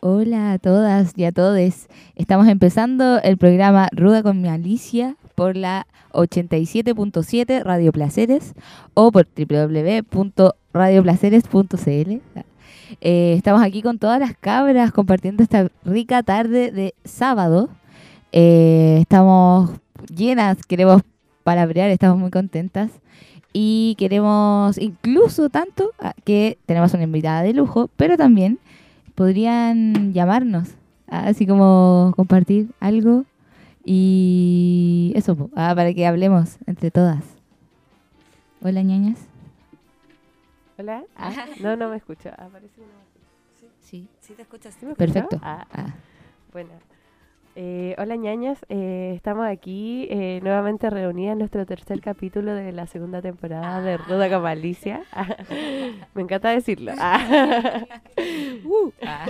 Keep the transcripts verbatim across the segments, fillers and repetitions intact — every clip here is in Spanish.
Hola a todas y a todes. Estamos empezando el programa Ruda con Malicia por la ochenta y siete punto siete Radio Placeres o por doble u doble u doble u punto radio placeres punto c l. Eh, estamos aquí con todas las cabras compartiendo esta rica tarde de sábado. Eh, estamos llenas, queremos palabrear, estamos muy contentas. Y queremos incluso tanto que tenemos una invitada de lujo, pero también podrían llamarnos, así como compartir algo y eso, ah, para que hablemos entre todas. Hola, ñañas. Hola. Ah, no, no me escucho. Ah, parece que no me escucho. Sí, sí, sí te escuchas. ¿Sí me perfecto. Ah, ah. Bueno. Eh, hola, ñañas. Eh, estamos aquí eh, nuevamente reunidas en nuestro tercer capítulo de la segunda temporada ah. de Ruda con Malicia. Me encanta decirlo. Ah. uh. ah.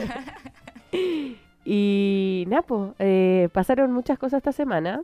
Y Napo, eh, pasaron muchas cosas esta semana.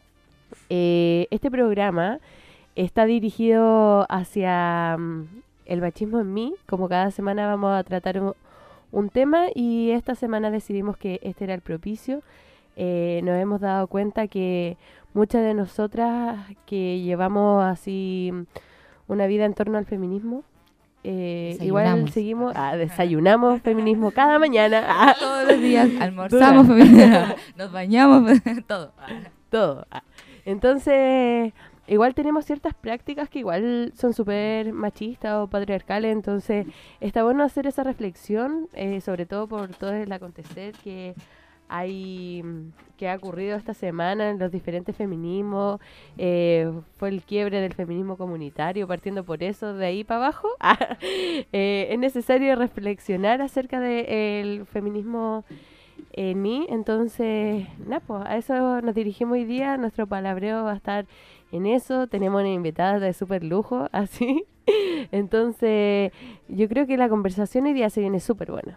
Eh, este programa está dirigido hacia um, el machismo en mí. Como cada semana vamos a tratar un, un tema y esta semana decidimos que este era el propicio. Eh, nos hemos dado cuenta que muchas de nosotras que llevamos así una vida en torno al feminismo, eh, igual seguimos, ah, desayunamos feminismo cada mañana, ah, todos los días, almorzamos feminismo, nos bañamos, todo. Todo. Ah. Entonces, igual tenemos ciertas prácticas que igual son súper machistas o patriarcales, entonces está bueno hacer esa reflexión, eh, sobre todo por todo el acontecer que hay que ha ocurrido esta semana en los diferentes feminismos. Eh, fue el quiebre del feminismo comunitario, partiendo por eso de ahí para abajo. eh, es necesario reflexionar acerca del feminismo en mí, entonces nada, pues a eso nos dirigimos hoy día. Nuestro palabreo va a estar en eso. Tenemos una invitada de súper lujo, así. Entonces yo creo que la conversación hoy día se viene súper buena.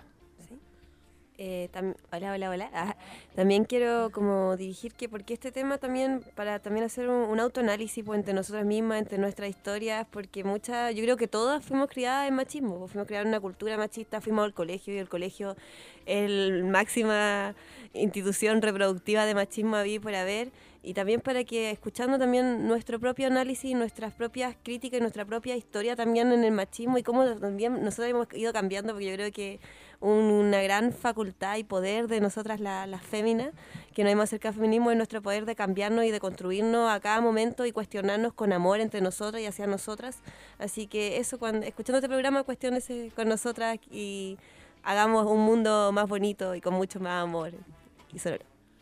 Eh, tam- hola, hola, hola. Ah, también quiero como dirigir que porque este tema también, para también hacer un, un autoanálisis pues, entre nosotras mismas, entre nuestras historias, porque muchas, yo creo que todas fuimos criadas en machismo, pues, fuimos criadas en una cultura machista, fuimos al colegio y el colegio es la máxima institución reproductiva de machismo habida por haber. Y también para que, escuchando también nuestro propio análisis, nuestras propias críticas y nuestra propia historia también en el machismo y cómo también nosotros hemos ido cambiando, porque yo creo que un, una gran facultad y poder de nosotras la, las féminas, que nos hemos acercado al feminismo, es nuestro poder de cambiarnos y de construirnos a cada momento y cuestionarnos con amor entre nosotras y hacia nosotras. Así que eso, cuando escuchando este programa, cuestiónese con nosotras y hagamos un mundo más bonito y con mucho más amor y solo.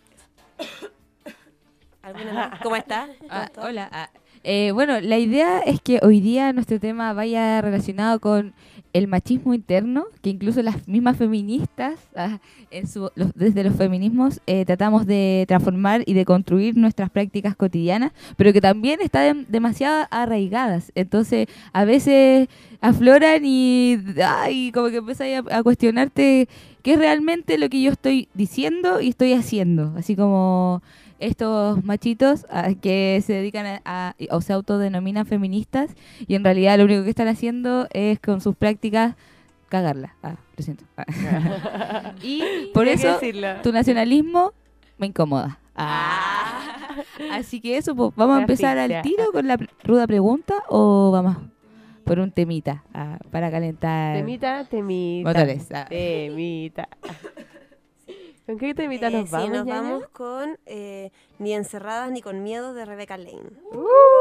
¿Cómo estás? Ah, hola. Ah, eh, bueno, la idea es que hoy día nuestro tema vaya relacionado con el machismo interno, que incluso las mismas feministas, ah, en su, los, desde los feminismos, eh, tratamos de transformar y de construir nuestras prácticas cotidianas, pero que también están demasiado arraigadas. Entonces, a veces afloran y, ay, como que empiezas a, a cuestionarte qué es realmente lo que yo estoy diciendo y estoy haciendo. Así como estos machitos a, que se dedican a, a o se autodenominan feministas y en realidad lo único que están haciendo es con sus prácticas cagarla. Ah, lo siento. Ah. Y por eso tu nacionalismo me incomoda. Ah. Así que eso, pues, vamos a empezar al tiro con la ruda pregunta o vamos por un temita ah, para calentar. Temita, temita. Motores. Ah. Temita. ¿Con qué temita eh, nos vamos? Sí, nos ¿ya? vamos con eh, Ni encerradas ni con miedo de Rebecca Lane. Uh.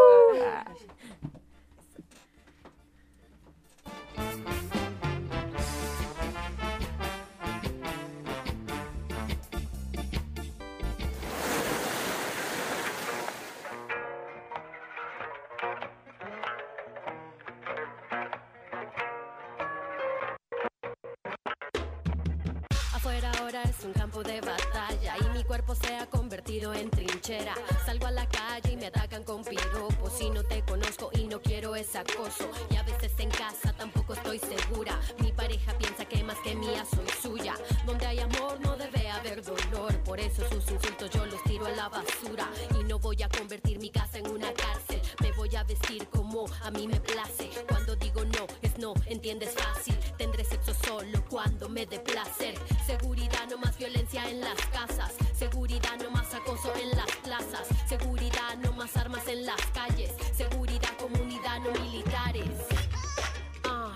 Afuera ahora es un campo de batalla y mi cuerpo se ha convertido en trinchera. Salgo a la calle y me atacan con piropos. Si no te conozco y no quiero ese acoso. Y a veces en casa tampoco estoy segura. Mi pareja piensa que más que mía soy suya. Donde hay amor no debe haber dolor. Por eso sus insultos yo los tiro a la basura. Y no voy a convertir mi casa en una cárcel. Me voy voy a vestir como a mí me place. Cuando digo no, es no, entiendes fácil. Tendré sexo solo cuando me dé placer. Seguridad, no más violencia en las casas. Seguridad, no más acoso en las plazas. Seguridad, no más armas en las calles. Seguridad, comunidad, no militares. Ah.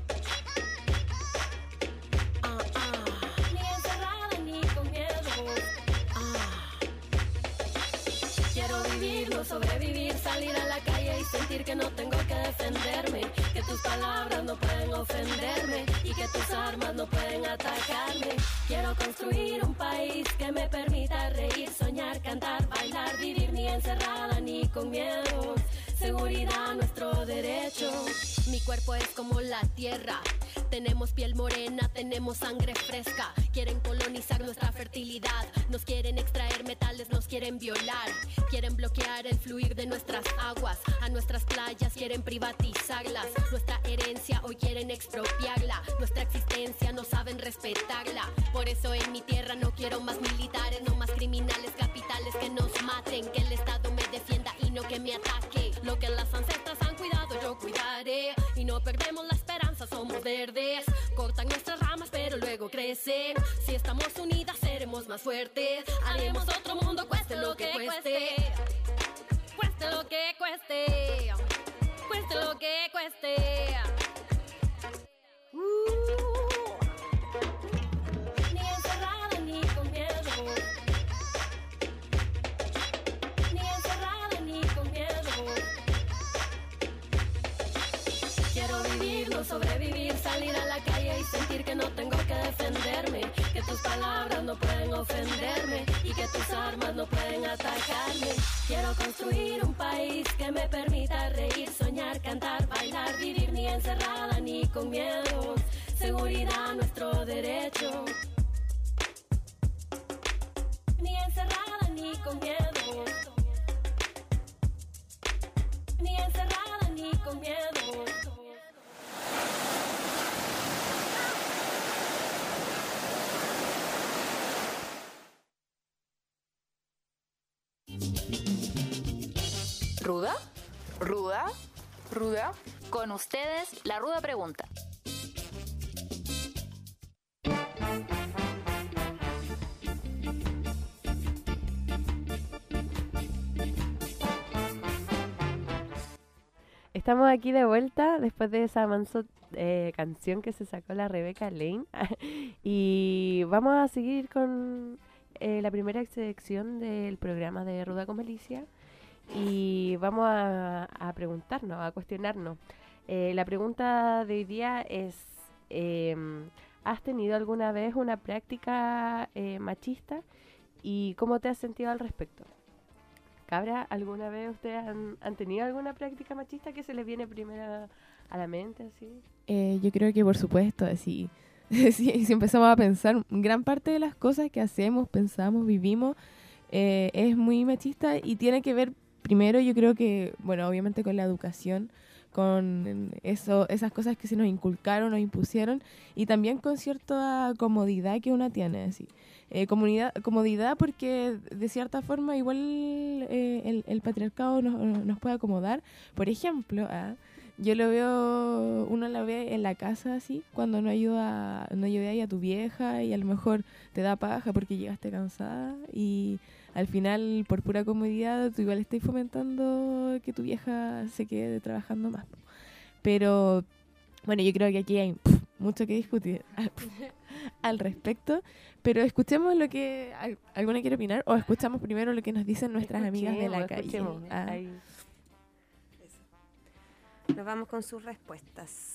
Ah, ah. Ni encerrada ni con miedo. Ah. Quiero vivir, no sobrevivir, salir a la calle y sentir que no tengo que defenderme, que tus palabras no pueden ofenderme y que tus armas no pueden atacarme. Quiero construir un país que me permita reír, soñar, cantar, bailar, vivir ni encerrada ni con miedo. Seguridad, nuestro derecho. Mi cuerpo es como la tierra. Tenemos piel morena, tenemos sangre fresca. Quieren colonizar nuestra fertilidad. Nos quieren extraer metales, nos quieren violar. Quieren bloquear el fluir de nuestras aguas. A nuestras playas quieren privatizarlas. Nuestra herencia hoy quieren expropiarla. Nuestra existencia no saben respetarla. Por eso en mi tierra no quiero más militares, no más criminales capitales que nos maten. Que el Estado me defienda y no que me ataque. Lo que las ancestras han cuidado yo cuidaré. Y no perdemos la esperanza, somos verdes. Cortan nuestras ramas pero luego crecen. Si estamos unidas seremos más fuertes. Haremos otro mundo cueste lo que cueste. Cueste lo que cueste. Cueste lo que cueste. Uh. Ni encerrada ni con miedo. Ni encerrada ni con miedo. Quiero vivir, no sobrevivir, salir a la calle y sentir que no tengo que defenderme, que tus palabras no pueden ofenderme y que tus armas no pueden atacarme. Quiero construir un país que me permita reír, soñar, cantar, bailar, vivir ni encerrada ni con miedo. Seguridad, nuestro derecho. Ni encerrada ni con miedo. Ni encerrada ni con miedo. ¿Ruda? ¿Ruda? ¿Ruda? Con ustedes, la Ruda Pregunta. Estamos aquí de vuelta después de esa manso eh, canción que se sacó la Rebeca Lane. Y vamos a seguir con eh, la primera sección del programa de Ruda con Malicia. Y vamos a, a preguntarnos, a cuestionarnos. Eh, la pregunta de hoy día es, eh, ¿has tenido alguna vez una práctica eh, machista? ¿Y cómo te has sentido al respecto? Cabra, ¿alguna vez ustedes han, han tenido alguna práctica machista que se les viene primero a la mente? Así? Eh, yo creo que por supuesto, así, si, si empezamos a pensar, gran parte de las cosas que hacemos, pensamos, vivimos, eh, es muy machista y tiene que ver primero, yo creo que, bueno, obviamente con la educación, con eso, esas cosas que se nos inculcaron o impusieron, y también con cierta comodidad que uno tiene, así. Eh, comunidad, comodidad porque de cierta forma igual eh, el, el patriarcado nos, nos puede acomodar. Por ejemplo, ah, yo lo veo, uno lo ve en la casa así, cuando no ayuda, no ayuda a tu vieja y a lo mejor te da paja porque llegaste cansada y al final, por pura comodidad, tú igual estás fomentando que tu vieja se quede trabajando más. Pero, bueno, yo creo que aquí hay pff, mucho que discutir al, al respecto. Pero escuchemos lo que alguna quiere opinar o escuchamos primero lo que nos dicen nuestras amigas de la calle. Ah. Nos vamos con sus respuestas.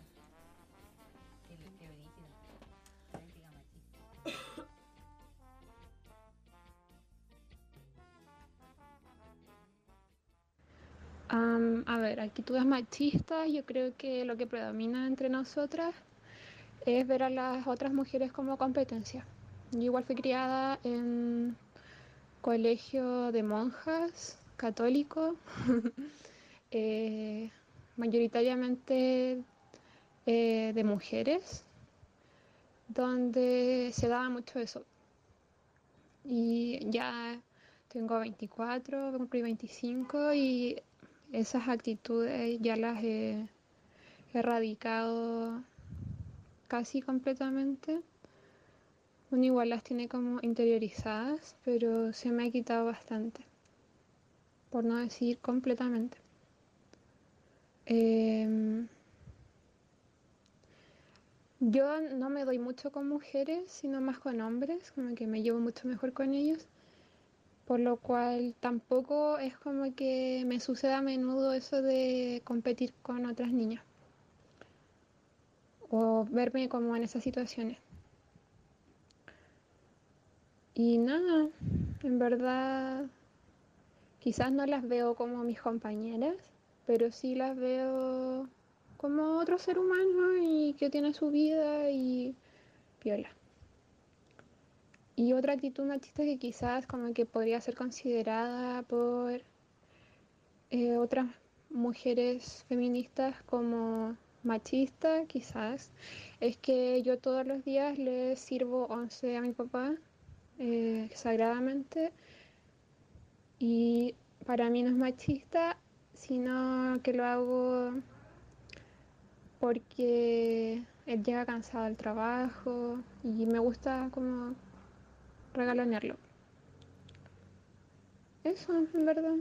Um, a ver, actitudes machistas, yo creo que lo que predomina entre nosotras es ver a las otras mujeres como competencia. Yo igual fui criada en colegio de monjas, católico, eh, mayoritariamente eh, de mujeres, donde se daba mucho eso. Y ya tengo veinticuatro, cumplí veinticinco y esas actitudes ya las he erradicado casi completamente. Uno igual las tiene como interiorizadas, pero se me ha quitado bastante, por no decir completamente. Eh, yo no me doy mucho con mujeres, sino más con hombres, como que me llevo mucho mejor con ellos, por lo cual tampoco es como que me sucede a menudo eso de competir con otras niñas o verme como en esas situaciones. Y nada, en verdad quizás no las veo como mis compañeras, pero sí las veo como otro ser humano y que tiene su vida y piola. Y otra actitud machista que quizás como que podría ser considerada por eh, otras mujeres feministas como machista, quizás, es que yo todos los días le sirvo once a mi papá eh, sagradamente, y para mí no es machista, sino que lo hago porque él llega cansado del trabajo y me gusta como regalonearlo. Eso, en verdad.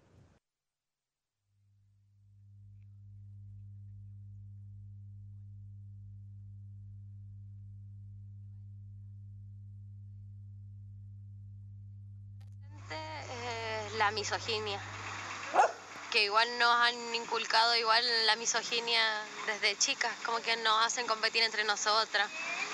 Eh, la misoginia, que igual nos han inculcado igual la misoginia desde chicas, como que nos hacen competir entre nosotras.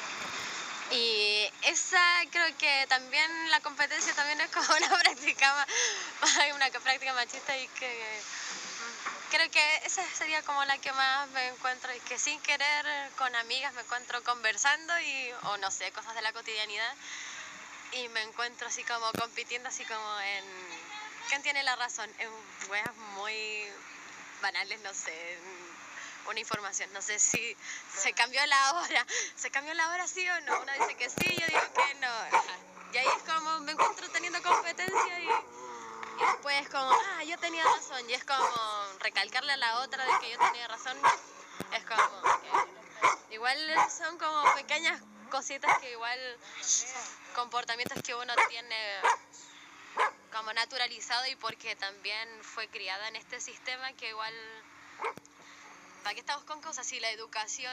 Y esa creo que también la competencia también es como una práctica una práctica machista, y que creo que esa sería como la que más me encuentro, y que sin querer con amigas me encuentro conversando y o no sé, cosas de la cotidianidad, y me encuentro así como compitiendo así como en quién tiene la razón en weas muy banales, no sé, una información, no sé si se cambió la hora, se cambió la hora sí o no, uno dice que sí, yo digo que no, y ahí es como me encuentro teniendo competencia, y, y después es como, ah, yo tenía razón, y es como recalcarle a la otra de que yo tenía razón, es como que igual son como pequeñas cositas que igual, comportamientos que uno tiene como naturalizado, y porque también fue criada en este sistema que igual, ¿para qué estamos con cosas? Si la educación,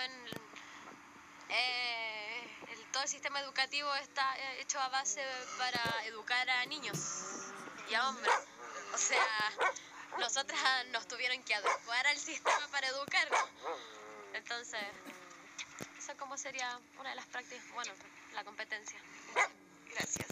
eh, el, todo el sistema educativo está hecho a base para educar a niños y a hombres. O sea, nosotras nos tuvieron que adecuar al sistema para educarnos. Entonces, eso como sería una de las prácticas, bueno, la competencia. Gracias.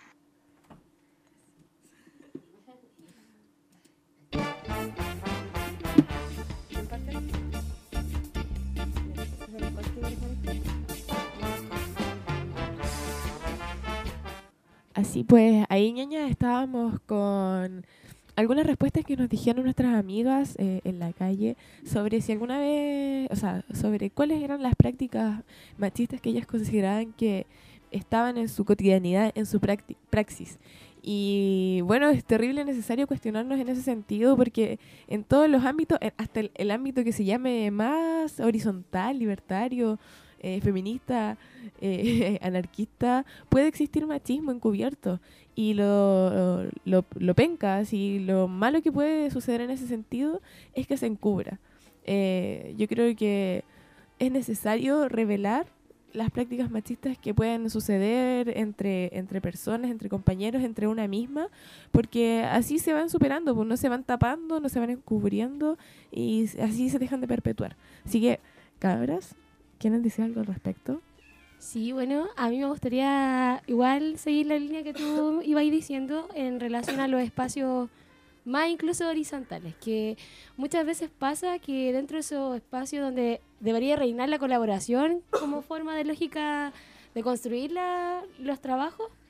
Así pues, ahí, ñaña, estábamos con algunas respuestas que nos dijeron nuestras amigas eh, en la calle sobre si alguna vez, o sea, sobre cuáles eran las prácticas machistas que ellas consideraban que estaban en su cotidianidad, en su practi- praxis. Y bueno, es terrible necesario cuestionarnos en ese sentido, porque en todos los ámbitos, hasta el, el ámbito que se llame más horizontal, libertario, eh, feminista, eh, anarquista, puede existir machismo encubierto. Y lo, lo, lo penca, así, lo malo que puede suceder en ese sentido es que se encubra. Eh, yo creo que es necesario revelar las prácticas machistas que pueden suceder entre, entre personas, entre compañeros, entre una misma, porque así se van superando, pues no se van tapando, no se van encubriendo, y así se dejan de perpetuar. Así que, cabras, ¿quieren decir algo al respecto? Sí, bueno, a mí me gustaría igual seguir la línea que tú ibas diciendo en relación a los espacios más incluso horizontales, que muchas veces pasa que dentro de esos espacios donde debería reinar la colaboración como forma de lógica de construir la, los trabajos,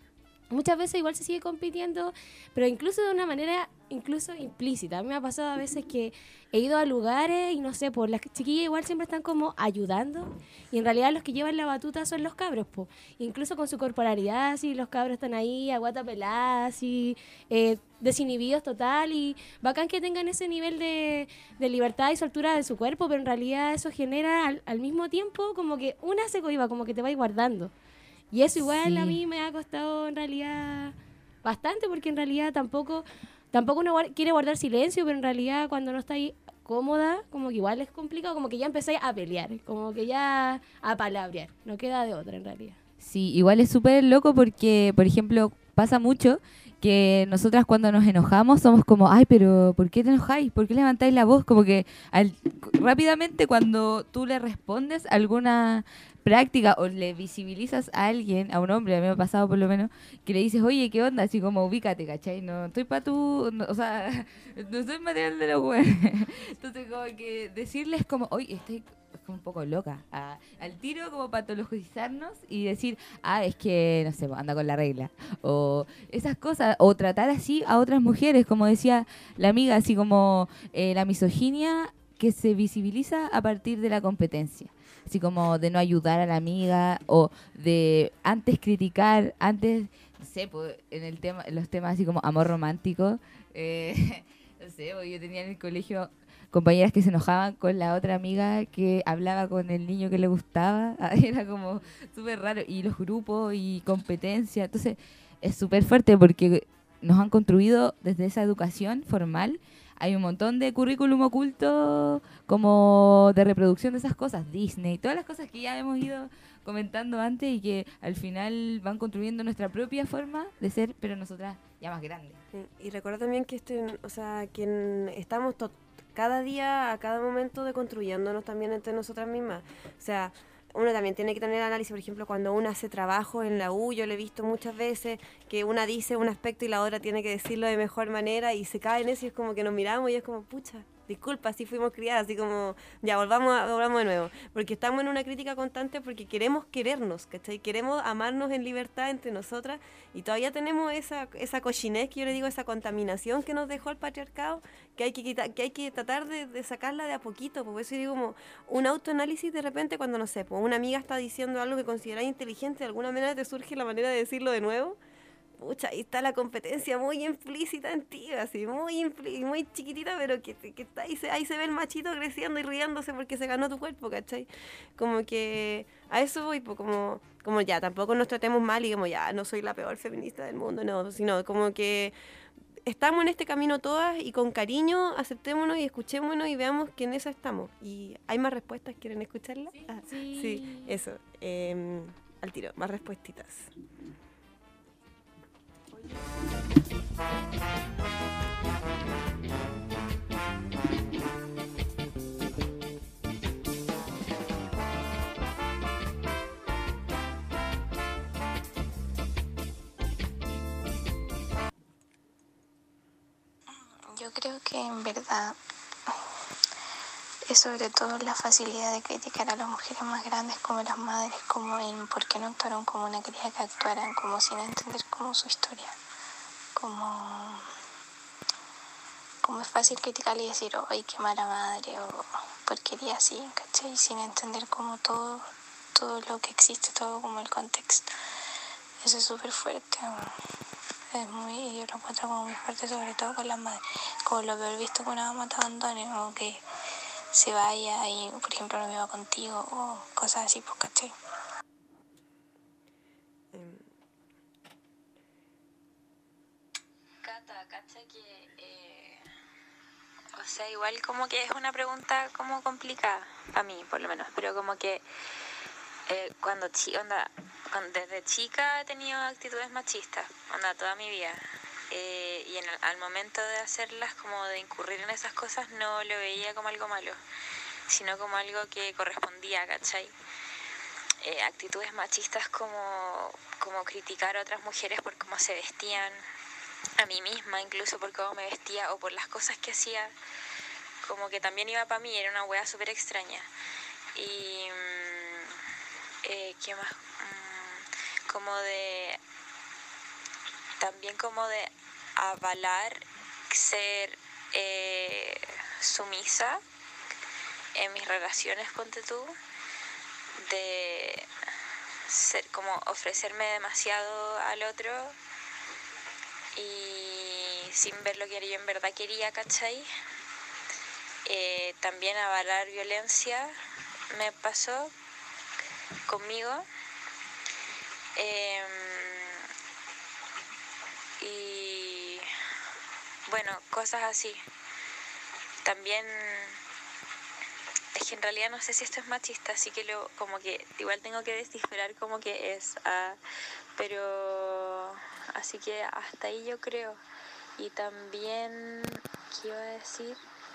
muchas veces igual se sigue compitiendo, pero incluso de una manera incluso implícita. A mí me ha pasado a veces que he ido a lugares y no sé, pues las chiquillas igual siempre están como ayudando y en realidad los que llevan la batuta son los cabros, pues. Incluso con su corporalidad, así los cabros están ahí a guata pelada, así, eh, desinhibidos total, y bacán que tengan ese nivel de, de libertad y soltura de su cuerpo, pero en realidad eso genera al, al mismo tiempo como que una se cohiba, como que te vais guardando. Y eso igual Sí. a mí me ha costado en realidad bastante, porque en realidad tampoco tampoco uno guar- quiere guardar silencio, pero en realidad cuando no está ahí cómoda, como que igual es complicado, como que ya empecé a pelear, como que ya a palabrear, no queda de otra en realidad. Sí, igual es súper loco porque, por ejemplo, pasa mucho que nosotras cuando nos enojamos somos como, ay, pero ¿por qué te enojáis? ¿Por qué levantáis la voz? Como que al- rápidamente cuando tú le respondes alguna práctica o le visibilizas a alguien, a un hombre, a mí me ha pasado por lo menos, que le dices, oye, ¿qué onda? Así como, ubícate, ¿cachai? No estoy para tú, no, o sea, no soy material de los güeyes. Entonces, como que decirles como, oye, estoy como un poco loca, a- al tiro como patologizarnos y decir, ah, es que, no sé, anda con la regla, o esas cosas, o tratar así a otras mujeres, como decía la amiga, así como eh, la misoginia que se visibiliza a partir de la competencia, así como de no ayudar a la amiga, o de antes criticar, antes, no sé, pues, en el tema, en los temas así como amor romántico, eh, no sé, pues, yo tenía en el colegio compañeras que se enojaban con la otra amiga que hablaba con el niño que le gustaba. Era como súper raro. Y los grupos y competencia. Entonces, es súper fuerte porque nos han construido desde esa educación formal. Hay un montón de currículum oculto como de reproducción de esas cosas. Disney, todas las cosas que ya hemos ido comentando antes y que al final van construyendo nuestra propia forma de ser, pero nosotras ya más grandes. Sí, y recuerda también que este, o sea, que en- estamos to- cada día, a cada momento de construyéndonos también entre nosotras mismas. O sea, uno también tiene que tener análisis, por ejemplo, cuando uno hace trabajo en la U, yo lo he visto muchas veces, que una dice un aspecto y la otra tiene que decirlo de mejor manera y se cae en eso y es como que nos miramos y es como, pucha, disculpa, así fuimos criadas, así como, ya, volvamos, a, volvamos de nuevo. Porque estamos en una crítica constante porque queremos querernos, ¿cachai? Queremos amarnos en libertad entre nosotras y todavía tenemos esa, esa cochinez, que yo le digo, esa contaminación que nos dejó el patriarcado, que hay que, quita- que, hay que tratar de, de sacarla de a poquito. Por eso yo digo como un autoanálisis de repente cuando, no sé, pues una amiga está diciendo algo que consideráis inteligente, de alguna manera te surge la manera de decirlo de nuevo. Pucha, ahí está la competencia muy implícita en ti, así, muy implí- muy chiquitita, pero que, que está ahí se, ahí se ve el machito creciendo y riéndose porque se ganó tu cuerpo, ¿cachai? Como que a eso voy, pues, como, como ya, tampoco nos tratemos mal y como ya, no soy la peor feminista del mundo, no, sino como que estamos en este camino todas y con cariño aceptémonos y escuchémonos y veamos que en eso estamos. ¿Y hay más respuestas? ¿Quieren escucharlas? Sí, Ah, sí. sí, eso, em, al tiro, más respuestitas. Yo creo que en verdad es sobre todo la facilidad de criticar a las mujeres más grandes como las madres, como en por qué no actuaron como una quería que actuaran, como sin entender como su historia. Como, como es fácil criticarle y decir, ay, qué mala madre, o porquería así, ¿cachai? Sin entender como todo, todo lo que existe, todo como el contexto. Eso es súper fuerte. Es muy, yo lo encuentro como muy fuerte, sobre todo con las madres. Como lo peor visto que una mamá te abandone, o que se vaya y, por ejemplo, no viva contigo, o cosas así, pues, ¿cachai? Cata, cacha que, eh, o sea, igual como que es una pregunta como complicada, para mí por lo menos, pero como que eh, cuando, chi onda, cuando desde chica he tenido actitudes machistas, onda, toda mi vida, eh, y en el, al momento de hacerlas, como de incurrir en esas cosas, no lo veía como algo malo, sino como algo que correspondía, ¿cachai? Eh, actitudes machistas como, como criticar a otras mujeres por cómo se vestían, a mí misma incluso por cómo me vestía o por las cosas que hacía, como que también iba para mí, era una wea súper extraña. Y mm, eh, ¿qué más? Mm, como de también como de avalar ser eh, sumisa en mis relaciones, ponte tú, de ser como ofrecerme demasiado al otro y sin ver lo que yo en verdad quería, ¿cachai? Eh, también avalar violencia me pasó conmigo. Eh, y bueno, cosas así. También es que en realidad no sé si esto es machista, así que lo, como que igual tengo que descifrar como que es, ah, pero así que hasta ahí yo creo. Y también, ¿qué iba a decir?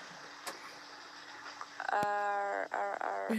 Ar, ar, ar.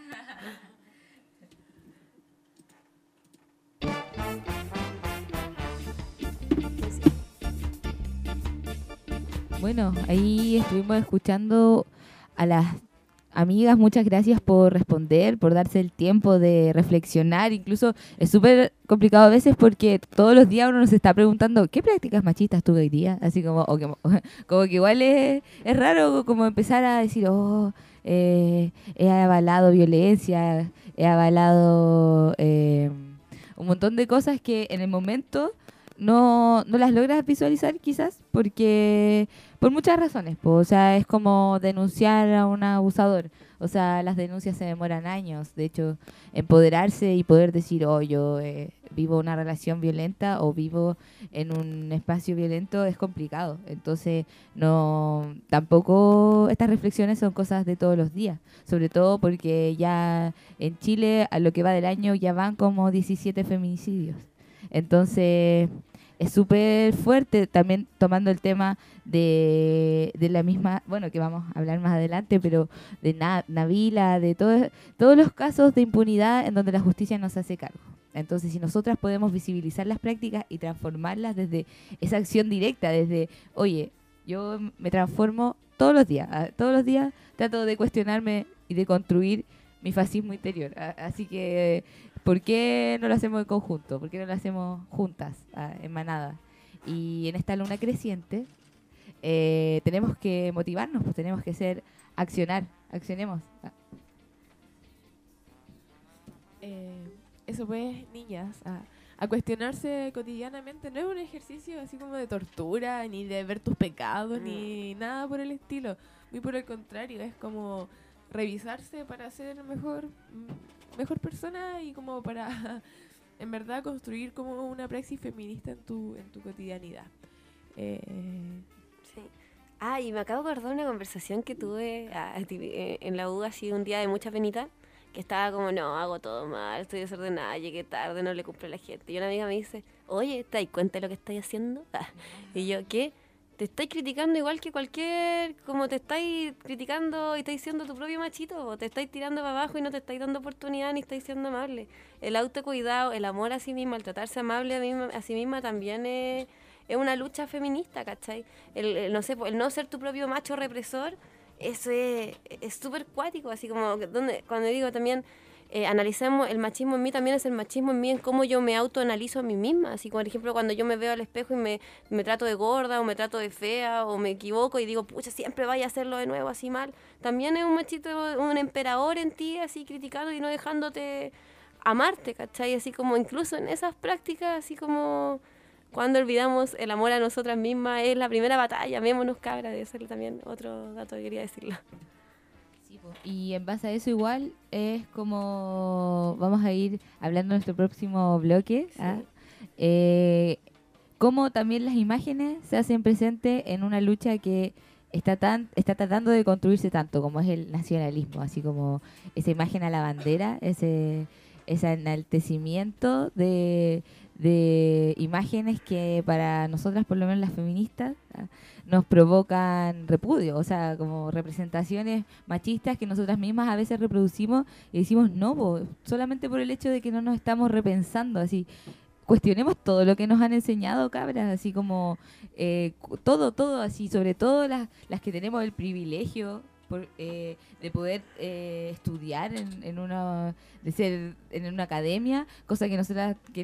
Bueno, ahí estuvimos escuchando a las amigas. Muchas gracias por responder, por darse el tiempo de reflexionar. Incluso es súper complicado a veces porque todos los días uno nos está preguntando ¿qué prácticas machistas tuve hoy día? Así como, o que, como que igual es, es raro como empezar a decir, oh, eh, he avalado violencia, he avalado eh, un montón de cosas que en el momento no, no las logras visualizar quizás porque por muchas razones, po. O sea, es como denunciar a un abusador. O sea, las denuncias se demoran años. De hecho, empoderarse y poder decir, oh, yo eh, vivo una relación violenta o vivo en un espacio violento es complicado. Entonces, no, tampoco estas reflexiones son cosas de todos los días. Sobre todo porque ya en Chile, a lo que va del año, ya van como diecisiete feminicidios. Entonces, es súper fuerte, también tomando el tema de, de la misma, bueno, que vamos a hablar más adelante, pero de Na- Nabila, de todo, todos los casos de impunidad en donde la justicia no se hace cargo. Entonces, si nosotras podemos visibilizar las prácticas y transformarlas desde esa acción directa, desde, oye, yo me transformo todos los días, ah, todos los días trato de cuestionarme y de construir mi fascismo interior. Ah, así que, ¿por qué no lo hacemos en conjunto? ¿Por qué no lo hacemos juntas, ah, en manada? Y en esta luna creciente eh, tenemos que motivarnos, pues tenemos que ser, accionar, accionemos. Ah. Eh, eso pues, niñas, a, a cuestionarse cotidianamente. No es un ejercicio así como de tortura, ni de ver tus pecados, Mm. ni nada por el estilo. Muy por el contrario, es como revisarse para ser mejor, mm, mejor persona y como para, en verdad, construir como una praxis feminista en tu, en tu cotidianidad. Eh, Sí. Ah, y me acabo de acordar de una conversación que tuve ah, ti- eh, en la U, así un día de mucha penita, que estaba como, no, hago todo mal, estoy desordenada, llegué tarde, no le cumplo a la gente. Y una amiga me dice, oye, ¿te das cuenta de lo que estáis haciendo? Ah, y yo, ¿qué? Te estáis criticando igual que cualquier, como te estáis criticando y estáis siendo tu propio machito, o te estáis tirando para abajo y no te estáis dando oportunidad ni estáis siendo amable. El autocuidado, el amor a sí misma, el tratarse amable a, misma, a sí misma también es, es una lucha feminista, ¿cachai? El, el, no sé, el no ser tu propio macho represor, eso es es súper cuático, así como que donde, cuando digo también, eh, analicemos el machismo en mí, también es el machismo en mí, en cómo yo me autoanalizo a mí misma. Así, por ejemplo, cuando yo me veo al espejo y me, me trato de gorda o me trato de fea o me equivoco y digo, pucha, siempre vaya a hacerlo de nuevo así mal. También es un machito, un emperador en ti, así criticando y no dejándote amarte, ¿cachai? Así como incluso en esas prácticas, así como cuando olvidamos el amor a nosotras mismas, es la primera batalla. Amémonos, cabra, de ser también otro dato que quería decirlo. Sí, po. Y en base a eso igual es como vamos a ir hablando en nuestro próximo bloque, ¿ah? Eh, cómo también las imágenes se hacen presentes en una lucha que está tan está tratando de construirse tanto como es el nacionalismo, así como esa imagen a la bandera, ese ese enaltecimiento de, de imágenes que para nosotras, por lo menos las feministas, ¿ah? Nos provocan repudio, o sea, como representaciones machistas que nosotras mismas a veces reproducimos y decimos no, po, solamente por el hecho de que no nos estamos repensando, así. Cuestionemos todo lo que nos han enseñado, cabras, así como eh, cu- todo, todo, así, sobre todo las, las que tenemos el privilegio por, eh, de poder eh, estudiar en, en una, de ser en una academia, cosa que nosotras queremos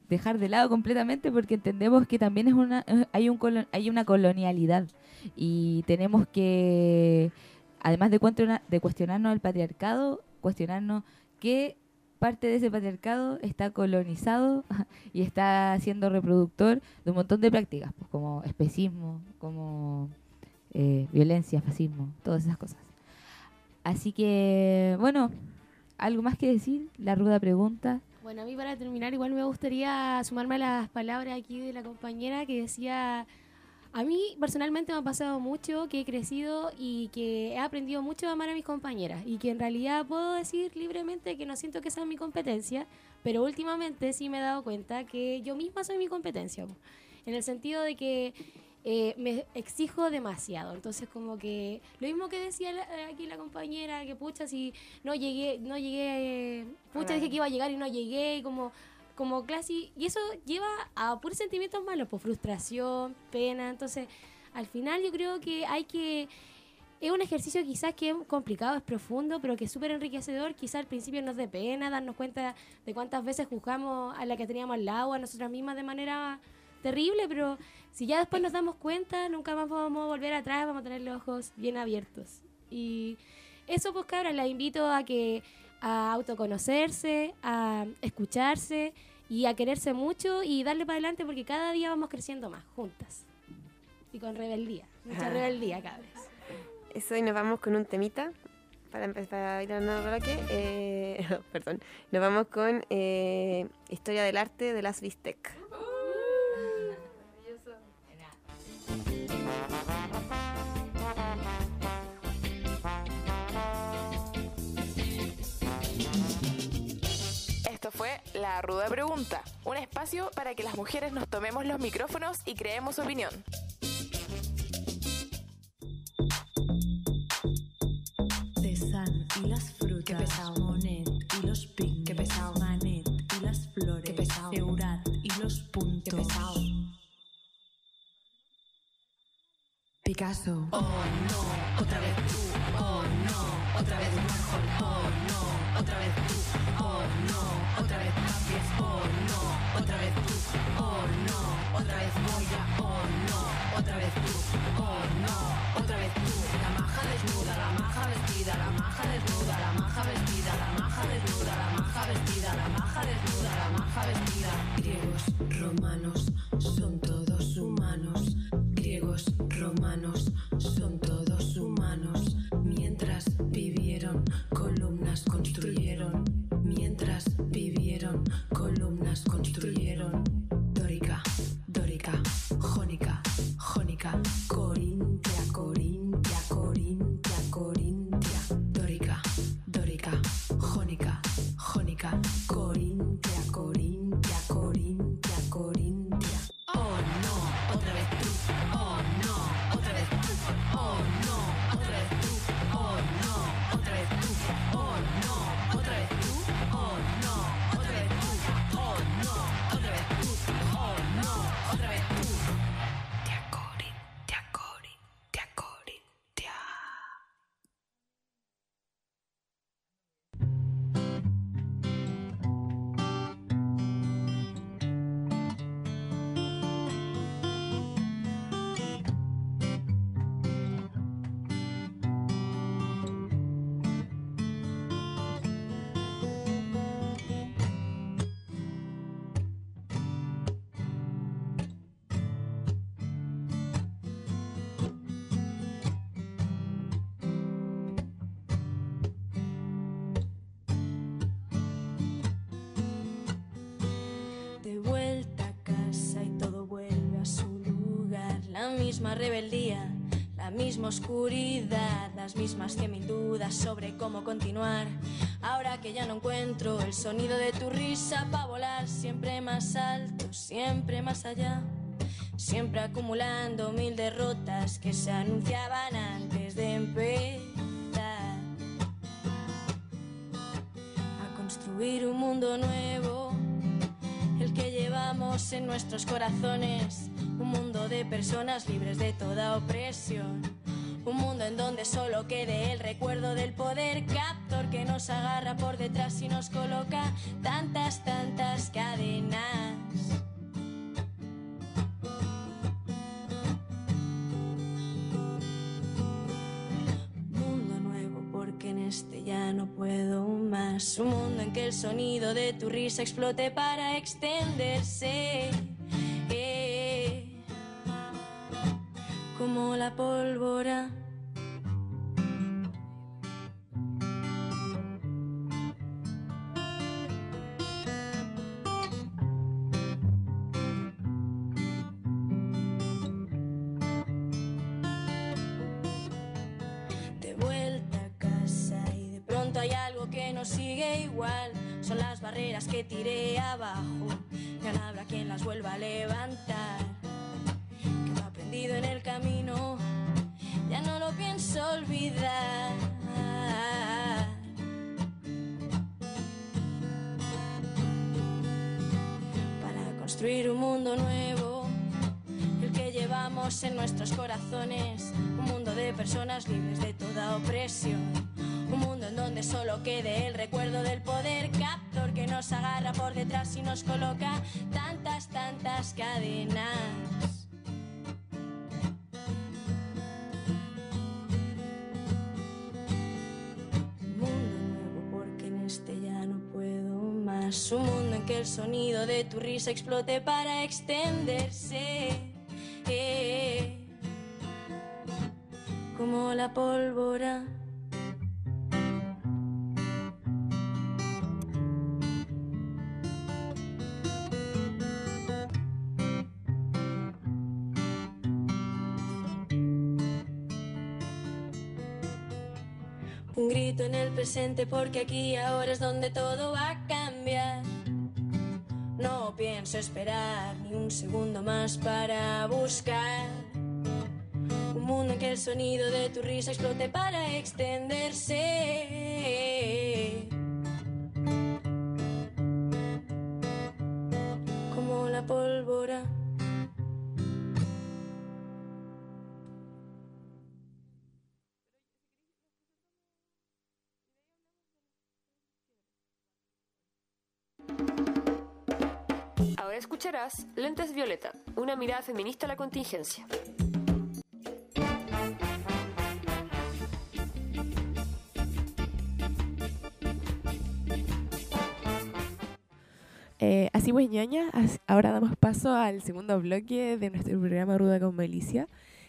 dejar de lado completamente porque entendemos que también es una hay un colo- hay una colonialidad y tenemos que, además de, cuestiona- de cuestionarnos el patriarcado, cuestionarnos qué parte de ese patriarcado está colonizado y está siendo reproductor de un montón de prácticas, pues, como especismo, como eh, violencia, fascismo, todas esas cosas. Así que, bueno, ¿algo más que decir? La ruda pregunta. Bueno, a mí para terminar igual me gustaría sumarme a las palabras aquí de la compañera que decía, a mí personalmente me ha pasado mucho que he crecido y que he aprendido mucho a amar a mis compañeras y que en realidad puedo decir libremente que no siento que sea mi competencia, pero últimamente sí me he dado cuenta que yo misma soy mi competencia, en el sentido de que Eh, me exijo demasiado, entonces como que lo mismo que decía la, aquí la compañera, que pucha si no llegué, no llegué, eh, pucha dije que iba a llegar y no llegué, y como, como clase, y eso lleva a puros sentimientos malos, pues frustración, pena, entonces al final yo creo que hay que, es un ejercicio quizás que es complicado, es profundo, pero que es súper enriquecedor, quizás al principio nos dé pena darnos cuenta de cuántas veces juzgamos a la que teníamos al lado, a nosotras mismas de manera terrible, pero si ya después nos damos cuenta, nunca más vamos a volver atrás, vamos a tener los ojos bien abiertos. Y eso, pues cabras, la invito a que a autoconocerse, a escucharse y a quererse mucho y darle para adelante porque cada día vamos creciendo más, juntas. Y con rebeldía, mucha Ah. rebeldía, cabras. Eso, y nos vamos con un temita para empezar a ir a un nuevo bloque. Eh, perdón, nos vamos con eh, Historia del Arte de las Bistec. Esto fue La Ruda Pregunta, un espacio para que las mujeres nos tomemos los micrófonos y creemos opinión. Tesan y las frutas, qué pesado. Monet y los picos, qué pesado. Manet y las flores, qué pesado. Seurat y los puntos, qué pesado. Picasso. Oh no, otra vez tú. Oh no, otra vez Warhol. Oh no, otra vez tú. Oh no, otra vez Tapies. Oh no, otra vez tú. Oh no, otra vez Moya. Oh no, otra vez tú. Oh no, otra vez tú. La maja desnuda, la maja vestida, la maja desnuda, la maja vestida, la maja desnuda, la maja vestida, la maja desnuda, la maja vestida. Griegos, romanos, son todos humanos. Griegos, romanos, son todos humanos. Mientras vivieron, columnas construyeron. Mientras vivieron, columnas construyeron. Dórica, dórica, jónica, jónica. Corintia, corintia, corintia, corintia. Dórica, dórica, jónica, jónica. Corintia, corintia, corintia, corintia. Oh no, otra vez tú. Oh no, otra vez tú. Oh no, otra vez tú. Oh no, otra vez tú. Oh no, otra vez tú. Oh no, otra vez tú. Oh no, otra vez tú. Oh no, otra vez tú. Tia Corintia, Corintia, Corintia. De vuelta a casa y todo vuelve a su lugar. La misma rebeldía, la misma oscuridad, las mismas cien mil dudas sobre cómo continuar. Ahora que ya no encuentro el sonido de tu risa pa' volar siempre más alto, siempre más allá. Siempre acumulando mil derrotas que se anunciaban antes de empezar a construir un mundo nuevo, el que llevamos en nuestros corazones, un mundo de personas libres de toda opresión, un mundo en donde solo quede el recuerdo del poder captor que nos agarra por detrás y nos coloca tantas, tantas cadenas. Mundo nuevo porque en este ya no puedo más. Un mundo en que el sonido de tu risa explote para extenderse. Eh, como la pólvora. De vuelta a casa y de pronto hay algo que no sigue igual. Son las barreras que tiré abajo. Ya no habrá quien las vuelva a levantar. Que lo he aprendido en el camino, ya no lo pienso olvidar. Para construir un mundo nuevo, el que llevamos en nuestros corazones. Un mundo de personas libres de toda opresión. Un mundo en donde solo quede el recuerdo del poder captor que nos agarra por detrás y nos coloca tantas, tantas cadenas. Un mundo nuevo porque en este ya no puedo más. Un mundo en que el sonido de tu risa explote para extenderse. Eh, como la pólvora. Un grito en el presente porque aquí y ahora es donde todo va a cambiar. No pienso esperar ni un segundo más para buscar un mundo en que el sonido de tu risa explote para extenderse. Como la pólvora. Ahora escucharás Lentes Violeta, una mirada feminista a la contingencia. Eh, así pues, ñaña, as- ahora damos paso al segundo bloque de nuestro programa Ruda con Malicia,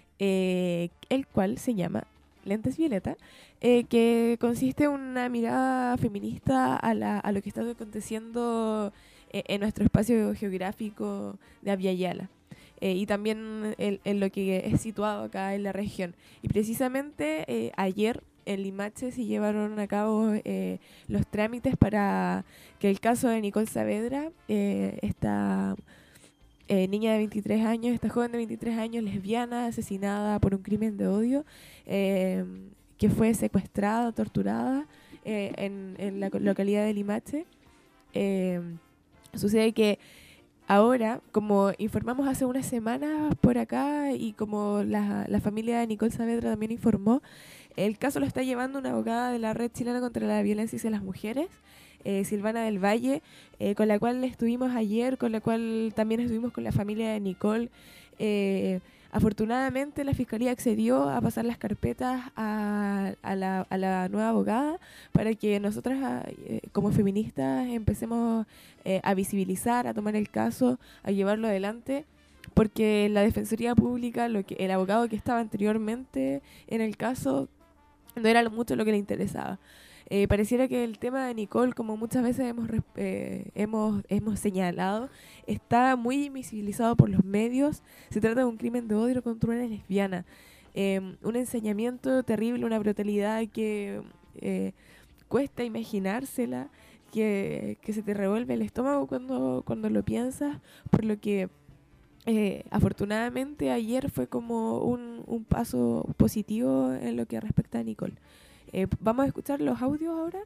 eh, el cual se llama Lentes Violeta, eh, que consiste en una mirada feminista a, la, a lo que está aconteciendo eh, en nuestro espacio geográfico de Abya Yala. Eh, y también en, en lo que es situado acá en la región. Y precisamente eh, ayer en Limache se llevaron a cabo eh, los trámites para que el caso de Nicole Saavedra, eh, esta eh, niña de veintitrés años, esta joven de veintitrés años, lesbiana, asesinada por un crimen de odio, eh, que fue secuestrada, torturada eh, en, en la co- localidad de Limache. Eh, sucede que ahora, como informamos hace unas semanas por acá y como la, la familia de Nicole Saavedra también informó, el caso lo está llevando una abogada de la Red Chilena contra la Violencia hacia las Mujeres, eh, Silvana del Valle, eh, con la cual estuvimos ayer, con la cual también estuvimos con la familia de Nicole. Eh, afortunadamente la Fiscalía accedió a pasar las carpetas a, a, la, a la nueva abogada para que nosotras eh, como feministas empecemos eh, a visibilizar, a tomar el caso, a llevarlo adelante, porque la Defensoría Pública, lo que el abogado que estaba anteriormente en el caso, no era lo- mucho lo que le interesaba. Eh, pareciera que el tema de Nicole, como muchas veces hemos, res- eh, hemos, hemos señalado, está muy invisibilizado por los medios. Se trata de un crimen de odio contra una lesbiana. Eh, un ensañamiento terrible, una brutalidad que eh, cuesta imaginársela, que, que se te revuelve el estómago cuando, cuando lo piensas, por lo que eh, afortunadamente ayer fue como un, un paso positivo en lo que respecta a Nicole. Eh, vamos a escuchar los audios ahora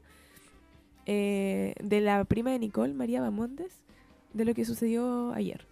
eh, de la prima de Nicole, María Bamondes, de lo que sucedió ayer.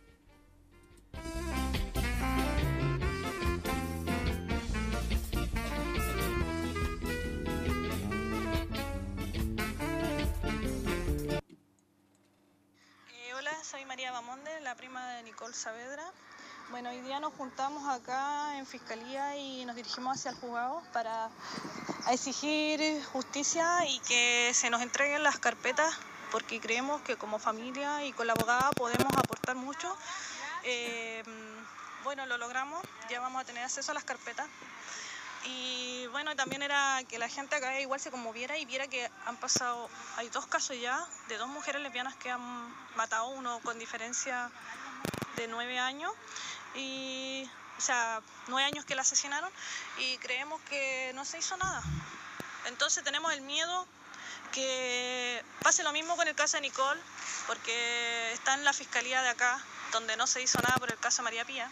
Eh, hola, soy María Bamonde, la prima de Nicole Saavedra. Bueno, hoy día nos juntamos acá en Fiscalía y nos dirigimos hacia el juzgado para exigir justicia y que se nos entreguen las carpetas, porque creemos que como familia y con la abogada podemos aportar mucho. Eh, bueno, lo logramos, ya vamos a tener acceso a las carpetas. Y bueno, también era que la gente acá igual se conmoviera y viera que han pasado, hay dos casos ya de dos mujeres lesbianas que han matado, uno con diferencia de nueve años, y, o sea, nueve años que la asesinaron, y creemos que no se hizo nada. Entonces tenemos el miedo que pase lo mismo con el caso de Nicole, porque está en la fiscalía de acá, donde no se hizo nada por el caso de María Pía.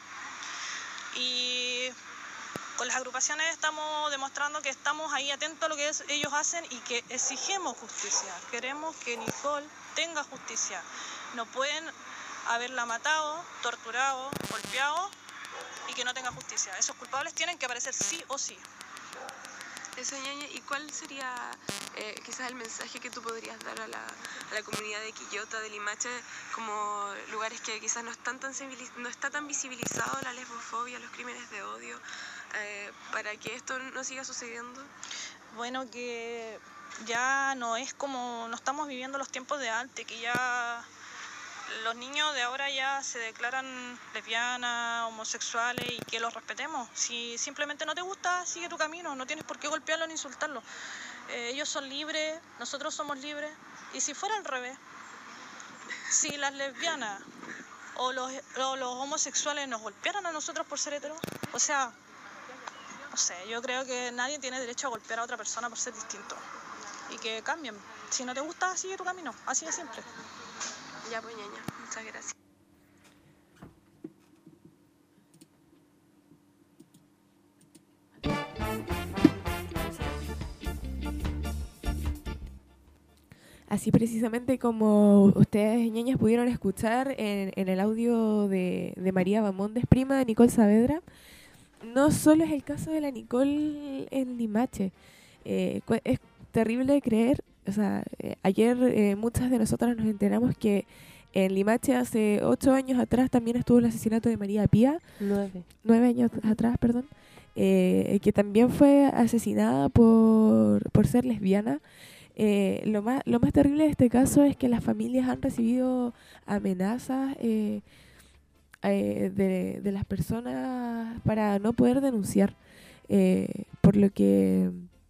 Y con las agrupaciones estamos demostrando que estamos ahí atentos a lo que es, ellos hacen y que exigimos justicia. Queremos que Nicole tenga justicia. No pueden haberla matado, torturado, golpeado y que no tenga justicia. Esos culpables tienen que aparecer sí o sí. Eso, ñaña, ¿y cuál sería eh, quizás el mensaje que tú podrías dar a la, a la comunidad de Quillota, de Limache, como lugares que quizás no están tan civiliz- no está tan visibilizado la lesbofobia, los crímenes de odio, eh, para que esto no siga sucediendo? Bueno, que ya no es como, no estamos viviendo los tiempos de antes, que ya los niños de ahora ya se declaran lesbianas, homosexuales, y que los respetemos. Si simplemente no te gusta, sigue tu camino, no tienes por qué golpearlo ni insultarlo. Eh, ellos son libres, nosotros somos libres, y si fuera al revés, si las lesbianas o los, o los homosexuales nos golpearan a nosotros por ser heteros, o sea, no sé, yo creo que nadie tiene derecho a golpear a otra persona por ser distinto, y que cambien. Si no te gusta, sigue tu camino, así de simple. Ya, pues, ñaña, muchas gracias. Así precisamente como ustedes, ñañas, pudieron escuchar en, en el audio de, de María Bamondes, prima de Nicole Saavedra, no solo es el caso de la Nicole en Limache. Eh, cu- es terrible creer, o sea, eh, ayer eh, muchas de nosotras nos enteramos que en Limache hace ocho años atrás también estuvo el asesinato de María Pía. Nueve. Nueve años atrás, perdón. Eh, que también fue asesinada por, por ser lesbiana. Eh, lo más lo más terrible de este caso es que las familias han recibido amenazas eh, eh, de, de las personas para no poder denunciar, eh, por lo que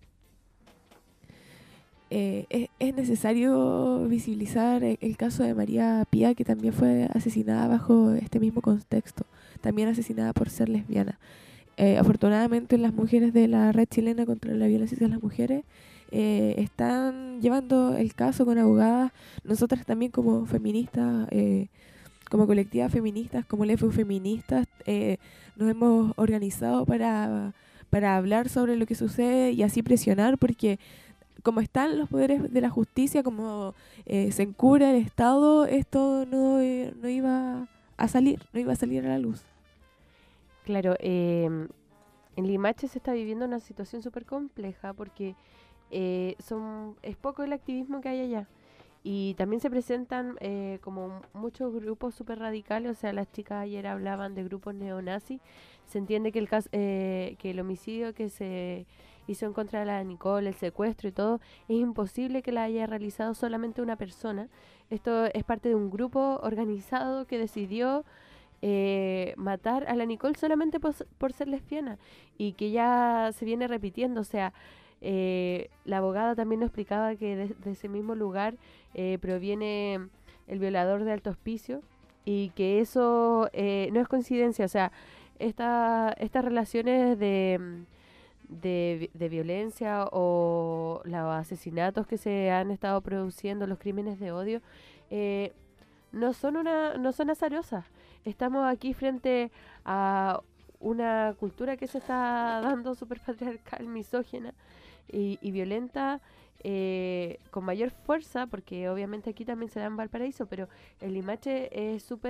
eh, es, es necesario visibilizar el, el caso de María Pía, que también fue asesinada bajo este mismo contexto, también asesinada por ser lesbiana. Eh, afortunadamente las mujeres de la Red Chilena contra la Violencia hacia las Mujeres eh, están llevando el caso con abogadas. Nosotras también como feministas, eh, como colectivas feministas, como lesbofeministas, eh, nos hemos organizado para, para hablar sobre lo que sucede y así presionar, porque como están los poderes de la justicia, como eh, se encubre el Estado, esto no, eh, no iba a salir, no iba a salir a la luz. Claro, eh, en Limache se está viviendo una situación súper compleja porque eh, son es poco el activismo que hay allá. Y también se presentan eh, como muchos grupos súper radicales, o sea, las chicas ayer hablaban de grupos neonazis. Se entiende que el caso, eh, que el homicidio que se hizo en contra de la Nicole, el secuestro y todo, es imposible que la haya realizado solamente una persona. Esto es parte de un grupo organizado que decidió Eh, matar a la Nicole solamente por, por ser lesbiana, y que ya se viene repitiendo. O sea, eh, la abogada también nos explicaba que de, de ese mismo lugar eh, proviene el violador de alto hospicio, y que eso eh, no es coincidencia. O sea, esta, estas relaciones de, de, de violencia o los asesinatos que se han estado produciendo, los crímenes de odio, eh, no son una no son azarosas. Estamos aquí frente a una cultura que se está dando súper patriarcal, misógina y, y violenta, eh, con mayor fuerza, porque obviamente aquí también se da en Valparaíso, pero el Limache es súper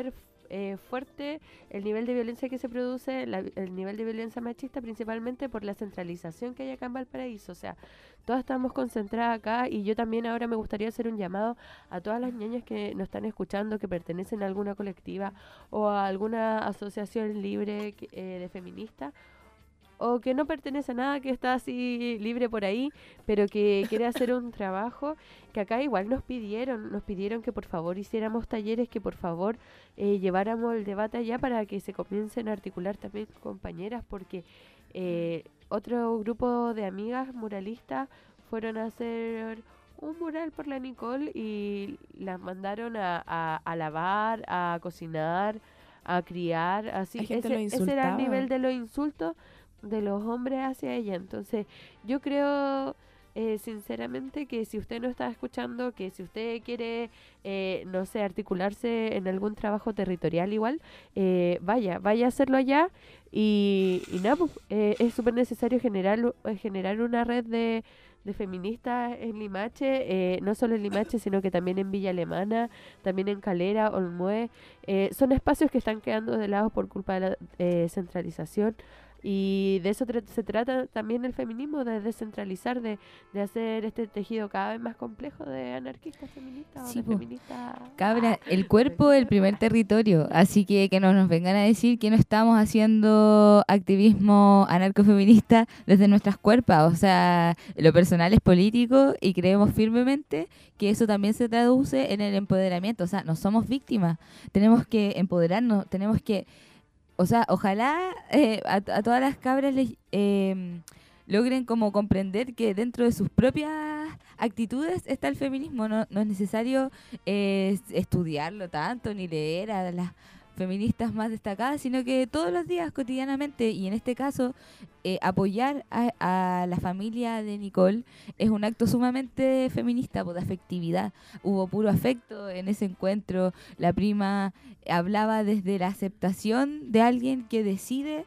eh, fuerte el nivel de violencia que se produce, la, el nivel de violencia machista, principalmente por la centralización que hay acá en Valparaíso. O sea, todas estamos concentradas acá, y yo también ahora me gustaría hacer un llamado a todas las niñas que nos están escuchando, que pertenecen a alguna colectiva o a alguna asociación libre eh, de feministas, o que no pertenece a nada, que está así libre por ahí, pero que quiere hacer un trabajo, que acá igual nos pidieron, nos pidieron que por favor hiciéramos talleres, que por favor eh, lleváramos el debate allá para que se comiencen a articular también compañeras, porque eh, otro grupo de amigas muralistas fueron a hacer un mural por la Nicole y las mandaron a, a, a lavar, a cocinar, a criar, así. Ese, ese era el nivel de los insultos de los hombres hacia ella. Entonces yo creo eh, sinceramente que si usted no está escuchando, que si usted quiere eh, no sé, articularse en algún trabajo territorial igual, eh, vaya, vaya a hacerlo allá, y, y nada, pues, eh, es súper necesario generar, generar una red de, de feministas en Limache, eh, no solo en Limache, sino que también en Villa Alemana, también en Calera, Olmué. Eh, son espacios que están quedando de lado por culpa de la eh, centralización. Y de eso tra- se trata también el feminismo, de descentralizar, de, de hacer este tejido cada vez más complejo de anarquistas feministas Sí, o de po. feministas. Cabra, el cuerpo es el primer territorio, así que que no nos vengan a decir que no estamos haciendo activismo anarcofeminista desde nuestras cuerpos. O sea, lo personal es político, y creemos firmemente que eso también se traduce en el empoderamiento. O sea, no somos víctimas, tenemos que empoderarnos, tenemos que... O sea, ojalá eh, a, a todas las cabras les, eh, logren como comprender que dentro de sus propias actitudes está el feminismo. No, no es necesario eh, estudiarlo tanto ni leer a las feministas más destacadas, sino que todos los días, cotidianamente, y en este caso eh, apoyar a, a la familia de Nicole es un acto sumamente feminista, pues, de afectividad. Hubo puro afecto en ese encuentro. La prima hablaba desde la aceptación de alguien que decide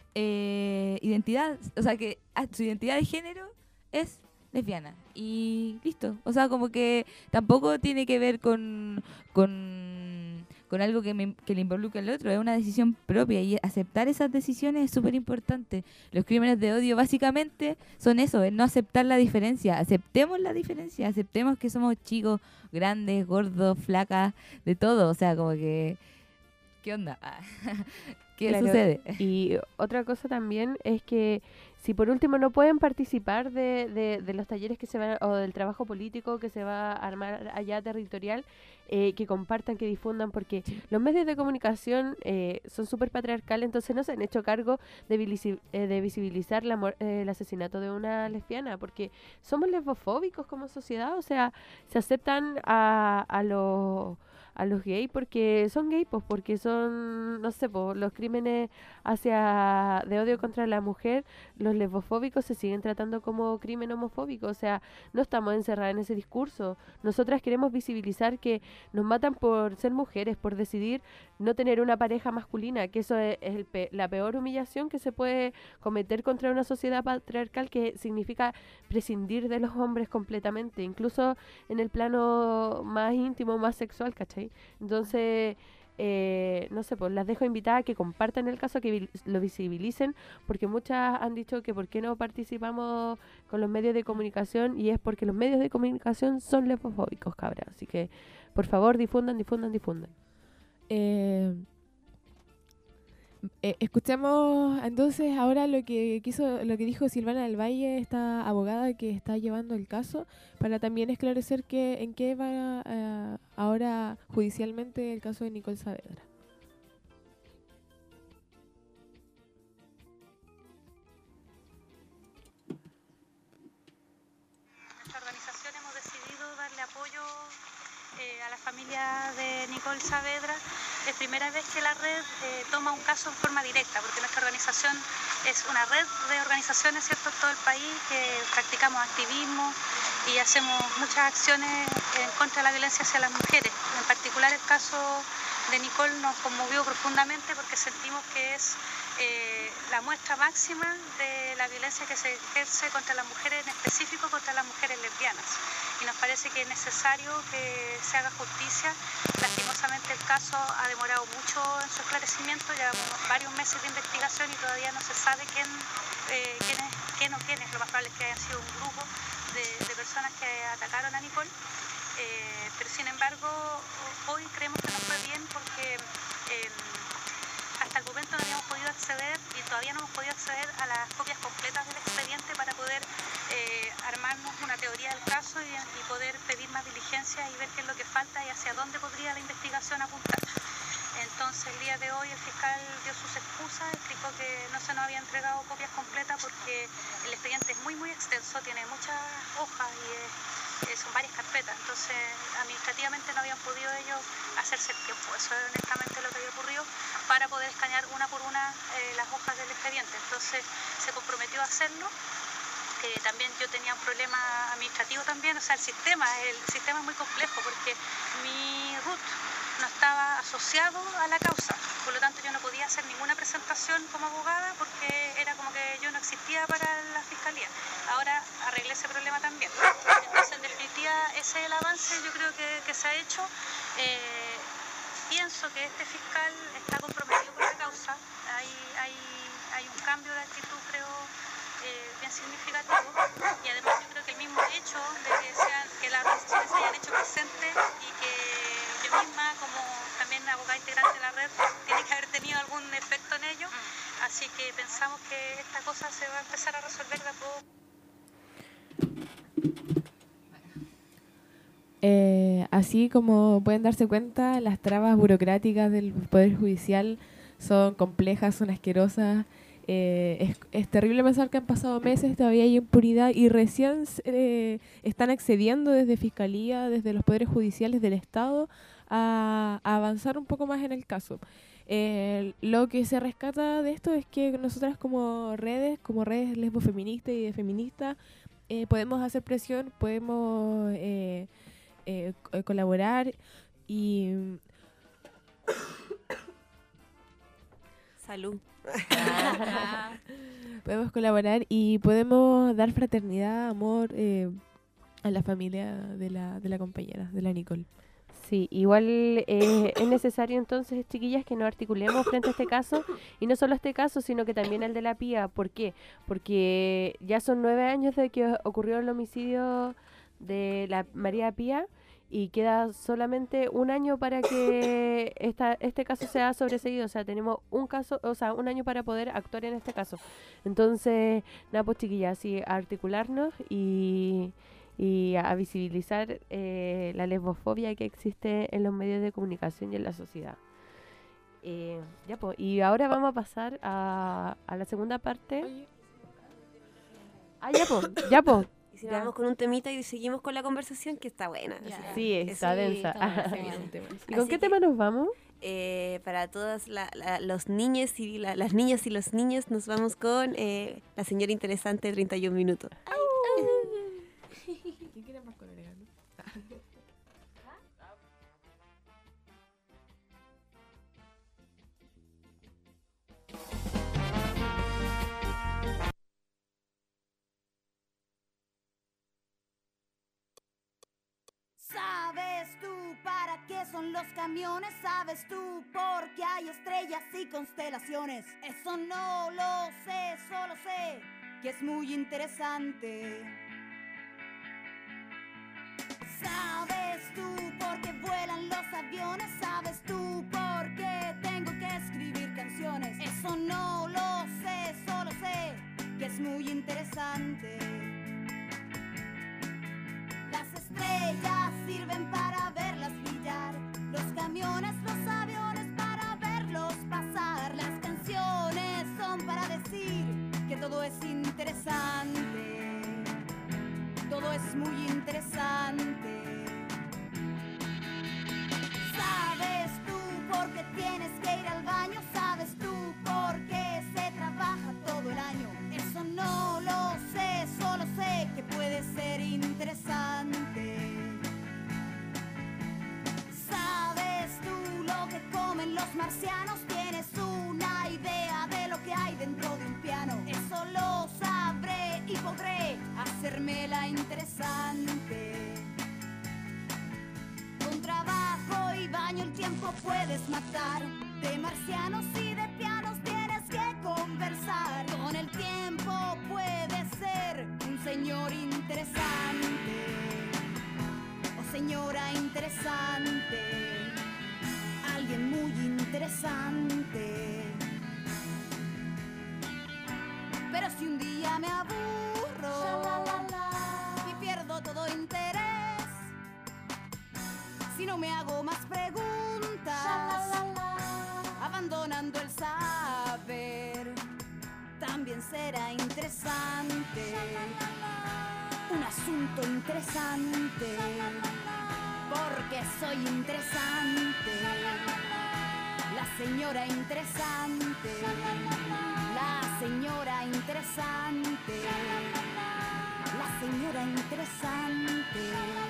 eh, identidad, o sea, que ah, su identidad de género es lesbiana, y listo. O sea, como que tampoco tiene que ver con... con con algo que, me, que le involucra al otro, es una decisión propia, y aceptar esas decisiones es súper importante. Los crímenes de odio básicamente son eso, es no aceptar la diferencia. Aceptemos la diferencia, aceptemos que somos chicos, grandes, gordos, flacas, de todo. O sea, como que... ¿Qué onda? ¿Qué Claro. sucede? Y otra cosa también es que si por último no pueden participar de, de, de los talleres que se van, o del trabajo político que se va a armar allá territorial, eh, que compartan, que difundan, porque los medios de comunicación eh, son súper patriarcales, entonces no se han hecho cargo de, vilisi- eh, de visibilizar la, muer- eh, el asesinato de una lesbiana, porque somos lesbofóbicos como sociedad. O sea, se aceptan a, a los... a los gays porque son gays, pues porque son, no sé, pues los crímenes hacia de odio contra la mujer, los lesbofóbicos se siguen tratando como crimen homofóbico. O sea, no estamos encerradas en ese discurso. Nosotras queremos visibilizar que nos matan por ser mujeres, por decidir no tener una pareja masculina, que eso es, es el pe- la peor humillación que se puede cometer contra una sociedad patriarcal, que significa prescindir de los hombres completamente, incluso en el plano más íntimo, más sexual, ¿cachai? Entonces, eh, no sé, pues las dejo invitadas a que compartan el caso, que vi- lo visibilicen, porque muchas han dicho que por qué no participamos con los medios de comunicación, y es porque los medios de comunicación son lesbofóbicos, cabras. Así que, por favor, difundan, difundan, difundan. Eh, eh, escuchamos entonces ahora lo que quiso, lo que dijo Silvana del Valle, esta abogada que está llevando el caso, para también esclarecer que, en qué va eh, ahora judicialmente el caso de Nicole Saavedra. Nuestra organización hemos decidido darle apoyo eh, a la familia de Nicole Saavedra. Es primera vez que la red eh, toma un caso en forma directa, porque nuestra organización es una red de organizaciones, ¿cierto?, en todo el país, que practicamos activismo y hacemos muchas acciones en contra de la violencia hacia las mujeres. En particular, el caso de Nicole nos conmovió profundamente porque sentimos que es eh, la muestra máxima de la violencia que se ejerce contra las mujeres, en específico contra las mujeres lesbianas. Y nos parece que es necesario que se haga justicia. Lastimosamente, honestamente el caso ha demorado mucho en su esclarecimiento, llevamos varios meses de investigación y todavía no se sabe quién, eh, quién, es, quién o quién es. Lo más probable es que hayan sido un grupo de, de personas que atacaron a Nicole, eh, pero sin embargo hoy creemos que no fue bien porque eh, hasta el momento no habíamos podido acceder y todavía no hemos podido acceder a las copias completas del expediente para poder eh, armarnos una teoría del caso y, y poder pedir más diligencia y ver qué es lo que falta y hacia dónde podría la investigación apuntar. Entonces el día de hoy el fiscal dio sus excusas, explicó que no se nos había entregado copias completas porque el expediente es muy muy extenso, tiene muchas hojas y es, eh, son varias carpetas, entonces administrativamente no habían podido ellos hacerse el tiempo. Eso es honestamente lo que había ocurrido para poder escanear una por una eh, las hojas del expediente. Entonces se comprometió a hacerlo. Eh, también yo tenía un problema administrativo también, o sea, el sistema, el sistema es muy complejo porque mi R U T no estaba asociado a la causa, por lo tanto yo no podía hacer ninguna presentación como abogada porque era como que yo no existía para la fiscalía. Ahora arreglé ese problema también. Entonces en definitiva ese es el avance yo creo que, que se ha hecho. Eh, pienso que este fiscal está comprometido con la causa, hay, hay, hay un cambio de actitud creo Eh, bien significativo y además yo creo que el mismo hecho de que, sean, que las organizaciones se hayan hecho presentes y que yo misma como también abogada integrante de la red tiene que haber tenido algún efecto en ello, así que pensamos que esta cosa se va a empezar a resolver de a poco. Eh, así como pueden darse cuenta, las trabas burocráticas del Poder Judicial son complejas, son asquerosas. Eh, es, es terrible pensar que han pasado meses, todavía hay impunidad y recién eh, están accediendo desde Fiscalía, desde los poderes judiciales del Estado a, a avanzar un poco más en el caso. Eh, lo que se rescata de esto es que nosotras como redes, como redes lesbofeministas y de feministas, eh, podemos hacer presión, podemos eh, eh, co- colaborar y... Salud. Podemos colaborar y podemos dar fraternidad, amor eh, a la familia de la, de la compañera, de la Nicole. Sí, igual eh, es necesario entonces, chiquillas, que nos articulemos frente a este caso, y no solo a este caso, sino que también al de la Pía. ¿Por qué? Porque ya son nueve años de que ocurrió el homicidio de la María Pía, y queda solamente un año para que esta, este caso sea sobreseído. O sea, tenemos un caso, o sea, un año para poder actuar en este caso. Entonces, nada, pues chiquillas, sí, a articularnos y, y a visibilizar eh, la lesbofobia que existe en los medios de comunicación y en la sociedad. Eh, ya pues, y ahora vamos a pasar a, a la segunda parte. Ah, ya pues, ya pues. Y si vamos con un temita y seguimos con la conversación, que está buena. Ya. Así Sí, que- está densa. está Sí, buena. un tema. ¿Y Así con qué que, tema nos vamos? eh, para todas la- la- los niños y la- las niñas y los niños, nos vamos con eh, La Señora Interesante de treinta y un minutos. ¿Quién quiere más con orégano? ¿Sabes tú para qué son los camiones? ¿Sabes tú por qué hay estrellas y constelaciones? Eso no lo sé, solo sé que es muy interesante. ¿Sabes tú por qué vuelan los aviones? ¿Sabes tú por qué tengo que escribir canciones? Eso no lo sé, solo sé que es muy interesante. Las estrellas sirven para verlas brillar, los camiones, los aviones para verlos pasar. Las canciones son para decir que todo es interesante, todo es muy interesante. ¿Sabes tú por qué tienes que ir al baño? ¿Sabes tú por qué se trabaja todo el año? Eso no lo sé, solo sé que puede ser interesante. ¿Sabes tú lo que comen los marcianos? ¿Tienes una idea de lo que hay dentro de un piano? Eso lo sabré y podré hacérmela interesante. Con trabajo y baño el tiempo tiempo puedes matar. De marcianos y de pianos tienes que conversar. Con el tiempo puedes ser un señor interesante o señora interesante, alguien muy interesante. Pero si un día me aburro y pierdo todo interés, si no me hago más preguntas, abandonando el saber, también será interesante, un asunto interesante, porque soy interesante, la señora interesante, la señora interesante, la señora interesante.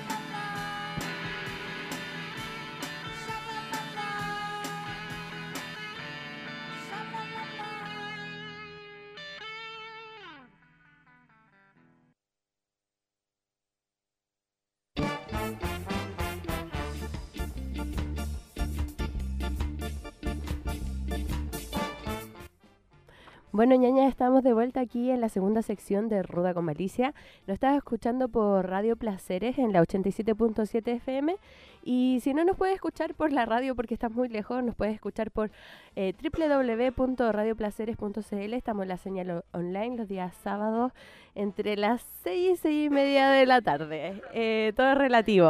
Bueno, ñaña, estamos de vuelta aquí en la segunda sección de Ruda con Malicia. Nos estás escuchando por Radio Placeres en la ochenta y siete punto siete F M. Y si no nos puedes escuchar por la radio porque estás muy lejos, nos puedes escuchar por eh, doble u doble u doble u punto radio placeres punto c l. Estamos en la señal o- online los días sábados entre las seis y seis y media de la tarde. Eh, todo es relativo.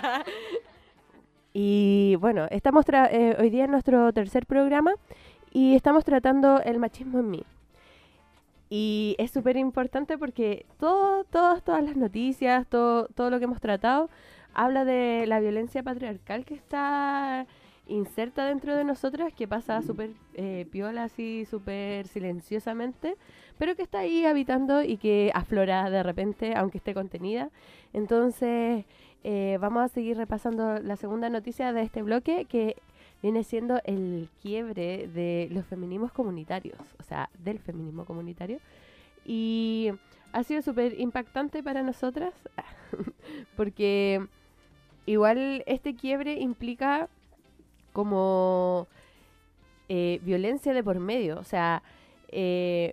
Y bueno, estamos tra- eh, hoy día en nuestro tercer programa y estamos tratando el machismo en mí. Y es súper importante porque todo, todo, todas las noticias, todo, todo lo que hemos tratado, habla de la violencia patriarcal que está inserta dentro de nosotras, que pasa súper eh, piola, así, súper silenciosamente, pero que está ahí habitando y que aflora de repente, aunque esté contenida. Entonces, eh, vamos a seguir repasando la segunda noticia de este bloque, que viene siendo el quiebre de los feminismos comunitarios, o sea, del feminismo comunitario. Y ha sido súper impactante para nosotras, porque igual este quiebre implica como eh, violencia de por medio, o sea, eh,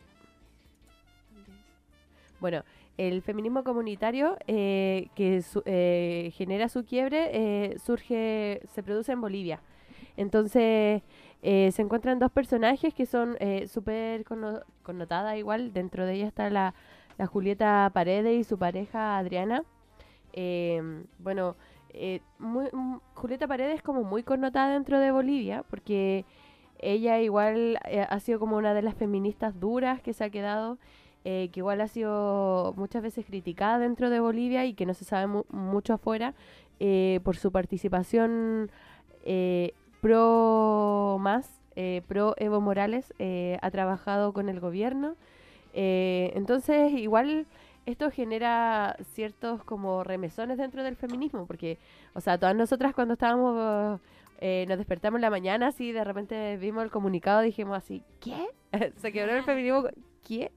bueno, el feminismo comunitario eh, que su- eh, genera su quiebre eh, surge, se produce en Bolivia. Entonces eh, se encuentran dos personajes que son eh, súper conno- connotadas igual. Dentro de ella está la, la Julieta Paredes y su pareja Adriana. Eh, bueno, eh, muy- m- Julieta Paredes es como muy connotada dentro de Bolivia porque ella igual eh, ha sido como una de las feministas duras que se ha quedado, eh, que igual ha sido muchas veces criticada dentro de Bolivia y que no se sabe mu- mucho afuera eh, por su participación eh, pro más, eh, pro Evo Morales, eh, ha trabajado con el gobierno. Eh, entonces igual esto genera ciertos como remesones dentro del feminismo, porque, o sea, todas nosotras cuando estábamos, eh, nos despertamos en la mañana, así de repente vimos el comunicado y dijimos así, ¿qué? Se quebró el feminismo, ¿qué?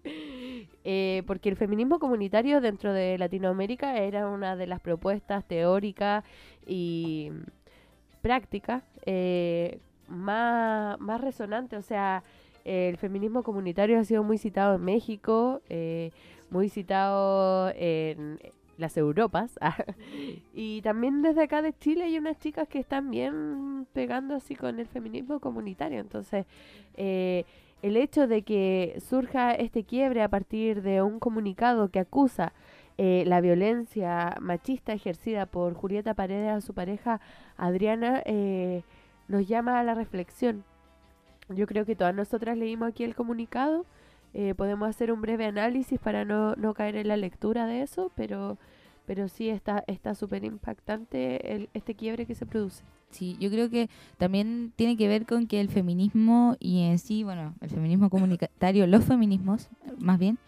Eh, porque el feminismo comunitario dentro de Latinoamérica era una de las propuestas teóricas y prácticas eh, más, más resonantes, o sea, el feminismo comunitario ha sido muy citado en México, eh, muy citado en las Europas. Y también desde acá de Chile hay unas chicas que están bien pegando así con el feminismo comunitario. Entonces, eh, el hecho de que surja este quiebre a partir de un comunicado que acusa eh, la violencia machista ejercida por Julieta Paredes a su pareja Adriana, eh, nos llama a la reflexión. Yo creo que todas nosotras leímos aquí el comunicado. Eh, podemos hacer un breve análisis para no, no caer en la lectura de eso, pero, pero sí está está súper impactante el, este quiebre que se produce. Sí, yo creo que también tiene que ver con que el feminismo y en sí, bueno, el feminismo comunitario, los feminismos, más bien,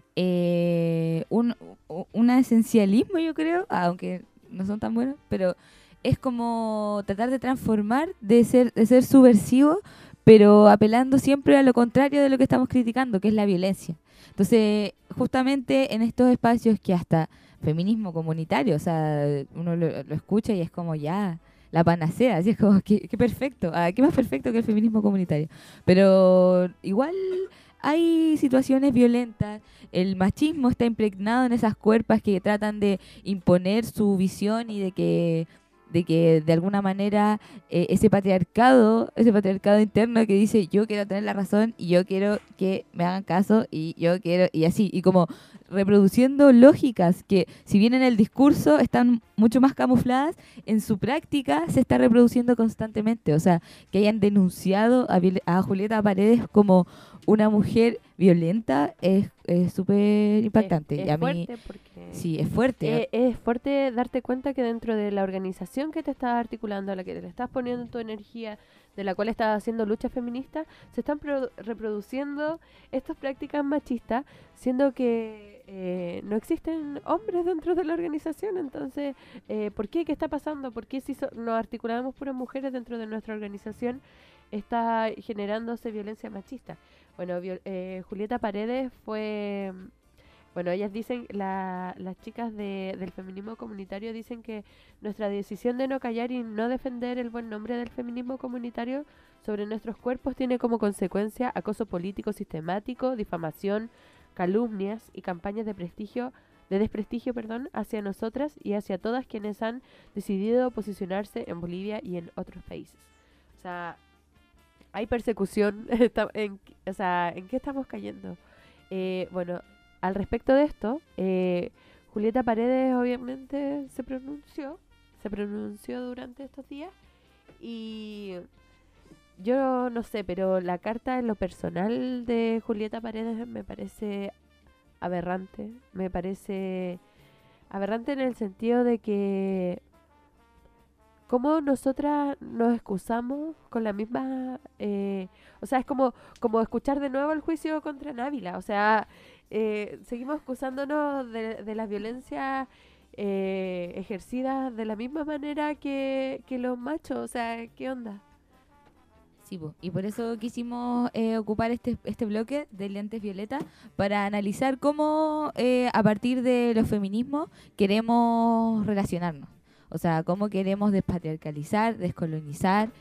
eh, un, u- un esencialismo, yo creo, aunque no son tan buenos, pero es como tratar de transformar, de ser, de ser subversivo, pero apelando siempre a lo contrario de lo que estamos criticando, que es la violencia. Entonces, justamente en estos espacios que hasta feminismo comunitario, o sea, uno lo, lo escucha y es como ya, la panacea, así es como, qué, qué perfecto, ah, qué más perfecto que el feminismo comunitario. Pero igual hay situaciones violentas, el machismo está impregnado en esas cuerpas que tratan de imponer su visión y de que de que de alguna manera eh, ese patriarcado, ese patriarcado interno que dice yo quiero tener la razón y yo quiero que me hagan caso y yo quiero, y así, y como reproduciendo lógicas que si bien en el discurso están mucho más camufladas, en su práctica se está reproduciendo constantemente. O sea, que hayan denunciado a, Viol- a Julieta Paredes como una mujer violenta es súper impactante. Es, y es a mí, fuerte porque... sí, es fuerte. Eh, es fuerte darte cuenta que dentro de la organización que te estás articulando, a la que te le estás poniendo tu energía, de la cual estás haciendo lucha feminista, se están pro- reproduciendo estas prácticas machistas, siendo que eh, no existen hombres dentro de la organización. Entonces, eh, ¿por qué? ¿Qué está pasando? ¿Por qué si so- nos articulamos puras mujeres dentro de nuestra organización está generándose violencia machista? Bueno, viol- eh, Julieta Paredes fue... Bueno, ellas dicen, la, las chicas de, del feminismo comunitario dicen que nuestra decisión de no callar y no defender el buen nombre del feminismo comunitario sobre nuestros cuerpos tiene como consecuencia acoso político sistemático, difamación, calumnias y campañas de prestigio, de desprestigio, perdón, hacia nosotras y hacia todas quienes han decidido posicionarse en Bolivia y en otros países. O sea, hay persecución. en, o sea, ¿en qué estamos cayendo? Eh, bueno, al respecto de esto, eh, Julieta Paredes obviamente se pronunció, se pronunció durante estos días y yo no sé, pero la carta en lo personal de Julieta Paredes me parece aberrante, me parece aberrante en el sentido de que cómo nosotras nos excusamos con la misma... Eh, o sea, es como, como escuchar de nuevo el juicio contra Návila. O sea, eh, seguimos excusándonos de, de las violencias eh, ejercidas de la misma manera que, que los machos. O sea, ¿qué onda? Sí, po. Y por eso quisimos eh, ocupar este, este bloque de Lentes Violeta para analizar cómo eh, a partir de los feminismos queremos relacionarnos. O sea, cómo queremos despatriarcalizar, descolonizar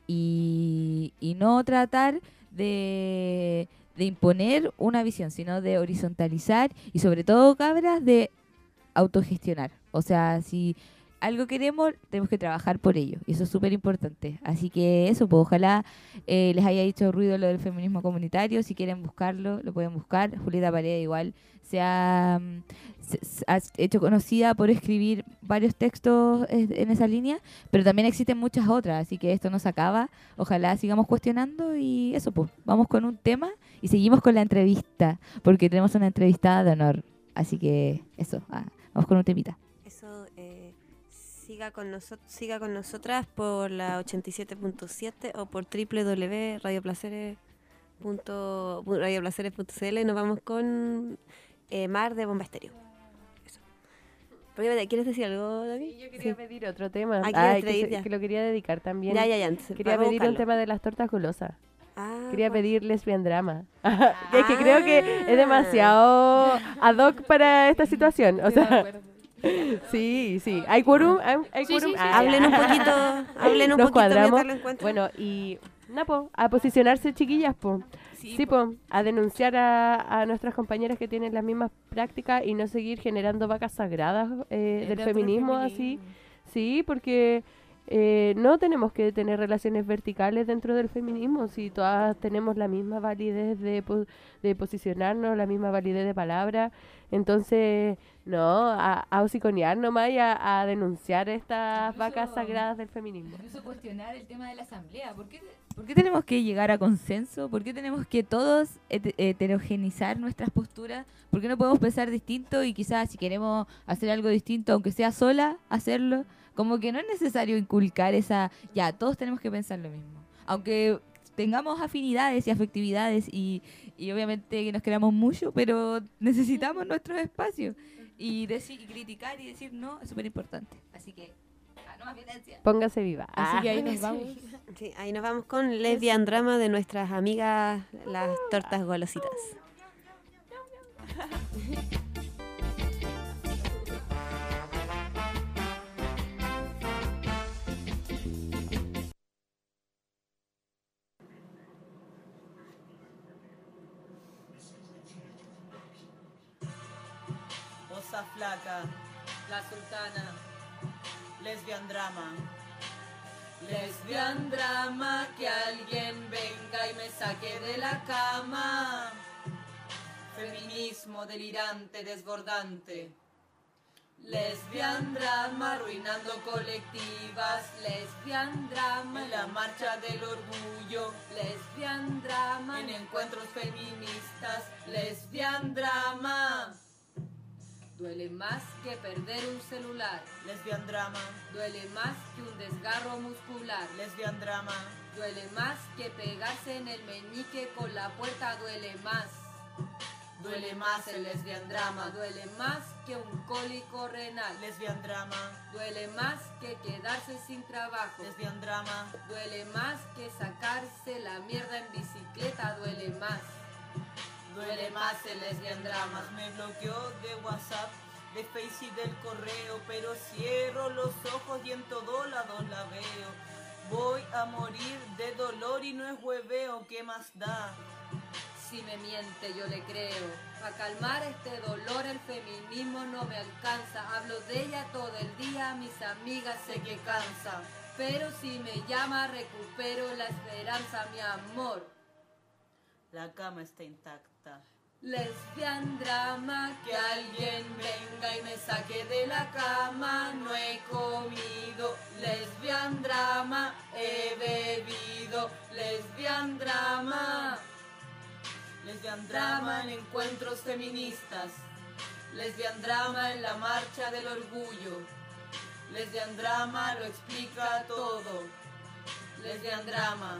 y, y no tratar de, de imponer una visión, sino de horizontalizar y sobre todo, cabras, de autogestionar. O sea, si algo queremos, tenemos que trabajar por ello. Y eso es súper importante. Así que eso, pues ojalá eh, les haya hecho ruido lo del feminismo comunitario. Si quieren buscarlo, lo pueden buscar. Julieta Paredes igual se ha, se, se ha hecho conocida por escribir varios textos eh, en esa línea, pero también existen muchas otras, así que esto no se acaba. Ojalá sigamos cuestionando y eso, pues vamos con un tema y seguimos con la entrevista, porque tenemos una entrevistada de honor. Así que eso, ah, vamos con un temita. Eso, eh, siga con nosotros, siga con nosotras por la ochenta y siete punto siete o por doble u doble u doble u punto radio placeres punto c l. Nos vamos con eh, Mar de Bomba Estéreo. Eso. Porque, ¿quieres decir algo, David? Sí, yo quería sí. pedir otro tema. Ah, Ay, pedir, que, se, que lo quería dedicar también. Ya, ya, ya. Entonces, quería pedir buscarlo. un tema de las tortas golosas. Ah, quería bueno. pedir lesbian drama. Ah. Es que creo que es demasiado ad hoc para esta situación. O sea, sí, sí. ¿Hay quórum? ¿Hay, hay sí, quórum? sí, sí. Ah, hablen un poquito, hablen un Nos poquito cuadramos. lo encuentro. Bueno, y na, po, a posicionarse, chiquillas, po. Sí, sí po, a denunciar a, a nuestras compañeras que tienen las mismas prácticas y no seguir generando vacas sagradas eh, del feminismo, feminismo así. Sí, porque eh, no tenemos que tener relaciones verticales dentro del feminismo, si todas tenemos la misma validez de, po de posicionarnos, la misma validez de palabra. Entonces, no, a, a hociconear nomás y a, a denunciar estas incluso, vacas sagradas del feminismo. Incluso cuestionar el tema de la asamblea. ¿Por qué, ¿Por qué tenemos que llegar a consenso? ¿Por qué tenemos que todos het heterogenizar nuestras posturas? ¿Por qué no podemos pensar distinto y quizás si queremos hacer algo distinto, aunque sea sola, hacerlo? Como que no es necesario inculcar esa, ya, todos tenemos que pensar lo mismo. Aunque tengamos afinidades y afectividades y, y obviamente que nos queramos mucho, pero necesitamos nuestros espacios. Y, decir, y criticar y decir no es súper importante. Así que, ah, no más violencia. Póngase viva. Así ah. que ahí nos vamos. Sí, ahí nos vamos con lesbian drama de nuestras amigas las tortas golositas. esa flaca, la sultana. Lesbian drama. Lesbian drama, que alguien venga y me saque de la cama. Feminismo delirante, desbordante. Lesbian drama, arruinando colectivas. Lesbian drama, en la marcha del orgullo. Lesbian drama, en encuentros feministas. Lesbian drama. Duele más que perder un celular. Lesbian drama. Duele más que un desgarro muscular. Lesbian drama. Duele más que pegarse en el meñique con la puerta. Duele más. Duele más el lesbian drama. Duele más que un cólico renal. Lesbian drama. Duele más que quedarse sin trabajo. Lesbian drama. Duele más que sacarse la mierda en bicicleta. Duele más. Duele más el lesbian drama. Me bloqueó de WhatsApp, de Face y del correo, pero cierro los ojos y en todos lados la veo. Voy a morir de dolor y no es hueveo, ¿qué más da? Si me miente yo le creo. Para calmar este dolor el feminismo no me alcanza. Hablo de ella todo el día, mis amigas sé que cansa. Pero si me llama recupero la esperanza, mi amor. La cama está intacta. Lesbian drama, que alguien venga y me saque de la cama. No he comido. Lesbian drama, he bebido. Lesbian drama. Lesbian drama en encuentros feministas. Lesbian drama en la marcha del orgullo. Lesbian drama lo explica todo. Lesbian drama.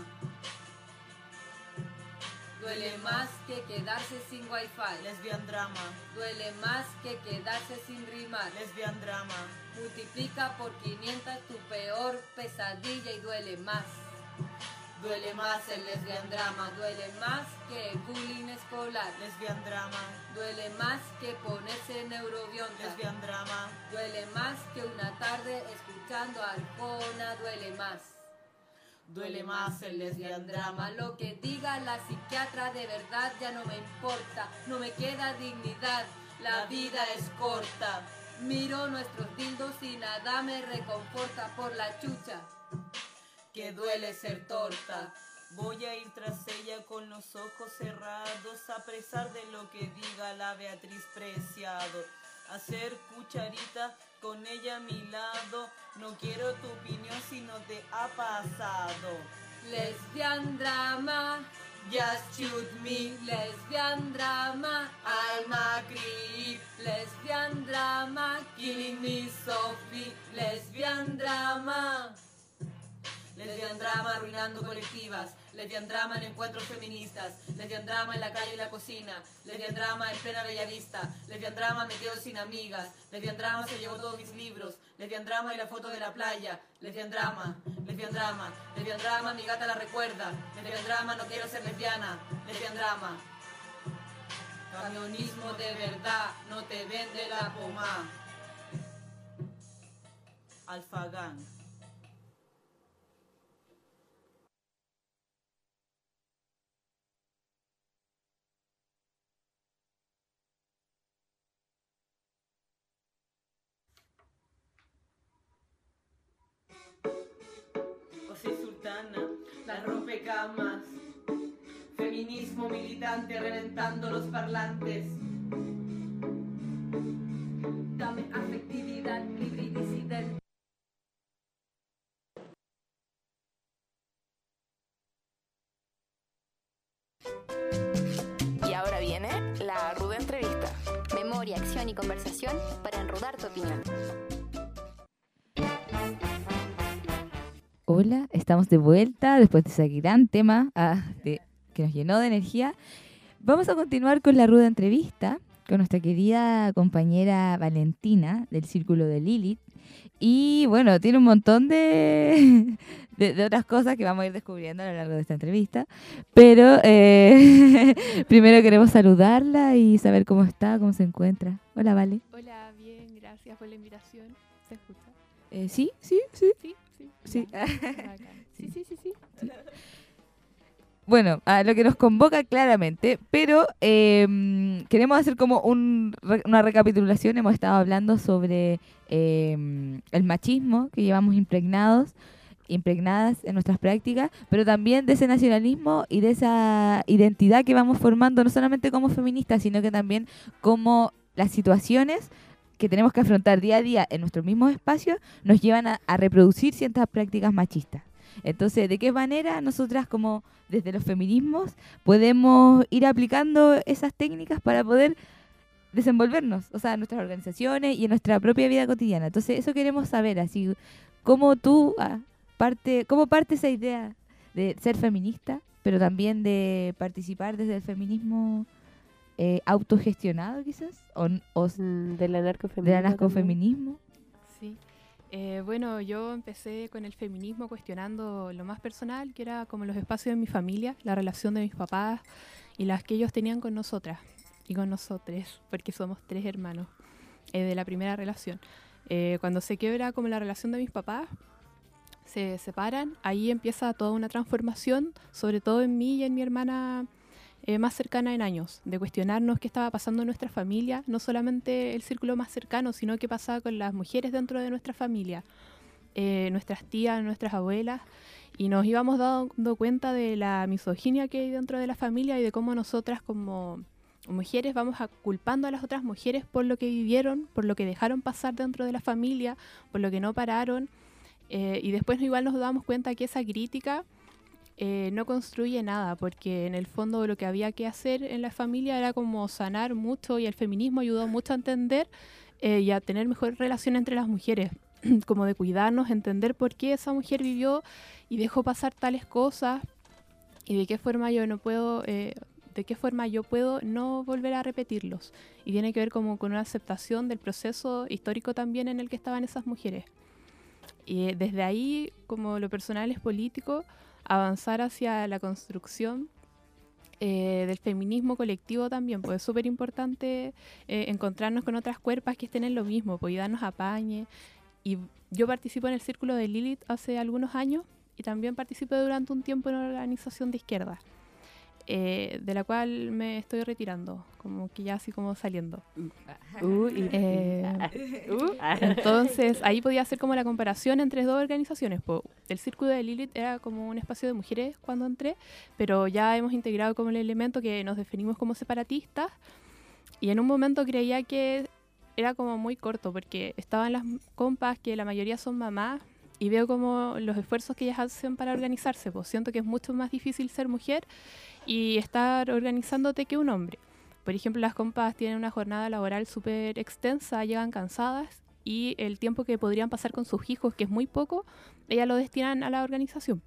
Duele más que quedarse sin wifi. Lesbian drama. Duele más que quedarse sin rimar. Lesbian drama. Multiplica por quinientos tu peor pesadilla y duele más. Duele más el lesbian drama. Duele más que el bullying escolar. Lesbian drama. Duele más que ponerse neurobionta. Lesbian drama. Duele más que una tarde escuchando a Arjona. Duele más. Duele más el lesbian drama. Lo que diga la psiquiatra de verdad ya no me importa. No me queda dignidad, la vida es corta. Miro nuestros dildos y nada me reconforta por la chucha. Que duele ser torta. Voy a ir tras ella con los ojos cerrados, a pesar de lo que diga la Beatriz Preciado. Hacer cucharita con ella a mi lado. No quiero tu opinión si no te ha pasado. Lesbian drama, just shoot me. Lesbian drama, I'm a creep. Lesbian drama, killing me softly. Lesbian drama. Lesbian drama arruinando colectivas. Lesbian drama en encuentros feministas. Lesbian drama en la calle y la cocina. Lesbian drama en plena Bellavista. Lesbian drama me quedo sin amigas. Lesbian drama se llevó todos mis libros. Lesbian drama y la foto de la playa. Lesbian drama, lesbian drama. Lesbian drama, mi gata la recuerda. Lesbian drama, no quiero ser lesbiana. Lesbian drama. Camionismo de verdad, no te vende la pomá. Alfagán. José Sultana, la rompecamas. Feminismo militante reventando los parlantes. Dame afectividad, libre y disidente. Y ahora viene la ruda entrevista. Memoria, acción y conversación para enrudar tu opinión. Hola, estamos de vuelta después de ese gran tema ah, de, que nos llenó de energía. Vamos a continuar con la ruda entrevista con nuestra querida compañera Valentina del Círculo de Lilith. Y bueno, tiene un montón de, de, de otras cosas que vamos a ir descubriendo a lo largo de esta entrevista. Pero eh, primero queremos saludarla y saber cómo está, cómo se encuentra. Hola, Vale. Hola, bien, gracias por la invitación. ¿Se escucha? Eh, sí, sí, sí. Sí, sí. Sí. Ya, bacán. Sí, sí, sí, sí. Sí. bueno, a lo que nos convoca claramente, pero eh, queremos hacer como un, re- una recapitulación. Hemos estado hablando sobre eh, el machismo que llevamos impregnados, impregnadas en nuestras prácticas, pero también de ese nacionalismo y de esa identidad que vamos formando, no solamente como feministas, sino que también como las situaciones que tenemos que afrontar día a día en nuestros mismos espacios nos llevan a, a reproducir ciertas prácticas machistas. Entonces, ¿de qué manera nosotras como desde los feminismos podemos ir aplicando esas técnicas para poder desenvolvernos, o sea, en nuestras organizaciones y en nuestra propia vida cotidiana? Entonces, eso queremos saber, así, cómo tú, ah, parte, cómo parte esa idea de ser feminista, pero también de participar desde el feminismo eh, autogestionado, quizás, o, o Mm, del anarcofeminismo. del anarcofeminismo. Sí. Eh, bueno, yo empecé con el feminismo cuestionando lo más personal, que era como los espacios de mi familia, la relación de mis papás y las que ellos tenían con nosotras y con nosotros, porque somos tres hermanos eh, de la primera relación. Eh, cuando se quiebra como la relación de mis papás, se separan, ahí empieza toda una transformación, sobre todo en mí y en mi hermana eh, más cercana en años, de cuestionarnos qué estaba pasando en nuestra familia, no solamente el círculo más cercano, sino qué pasaba con las mujeres dentro de nuestra familia, eh, nuestras tías, nuestras abuelas, y nos íbamos dando cuenta de la misoginia que hay dentro de la familia y de cómo nosotras como mujeres vamos a, culpando a las otras mujeres por lo que vivieron, por lo que dejaron pasar dentro de la familia, por lo que no pararon. Eh, y después igual nos damos cuenta que esa crítica eh, no construye nada, porque en el fondo lo que había que hacer en la familia era como sanar mucho, y el feminismo ayudó mucho a entender eh, y a tener mejor relación entre las mujeres, como de cuidarnos, entender por qué esa mujer vivió y dejó pasar tales cosas y de qué forma yo no puedo, eh, de qué forma yo puedo no volver a repetirlos. Y tiene que ver como con una aceptación del proceso histórico también en el que estaban esas mujeres. Y desde ahí, como lo personal es político, avanzar hacia la construcción eh, del feminismo colectivo también, pues es súper importante eh, encontrarnos con otras cuerpas que estén en lo mismo, pues, y darnos apañe. Y yo participo en el Círculo de Lilith hace algunos años y también participé durante un tiempo en una organización de izquierda, eh, de la cual me estoy retirando, como que ya así como saliendo. Uh, y- Eh, uh, entonces ahí podía hacer como la comparación entre dos organizaciones. Po. El Círculo de Lilith era como un espacio de mujeres cuando entré, pero ya hemos integrado como el elemento que nos definimos como separatistas, y en un momento creía que era como muy corto, porque estaban las compas que la mayoría son mamás, y veo como los esfuerzos que ellas hacen para organizarse, pues siento que es mucho más difícil ser mujer y estar organizándote que un hombre. Por ejemplo, las compas tienen una jornada laboral súper extensa, llegan cansadas, y el tiempo que podrían pasar con sus hijos, que es muy poco, ellas lo destinan a la organización.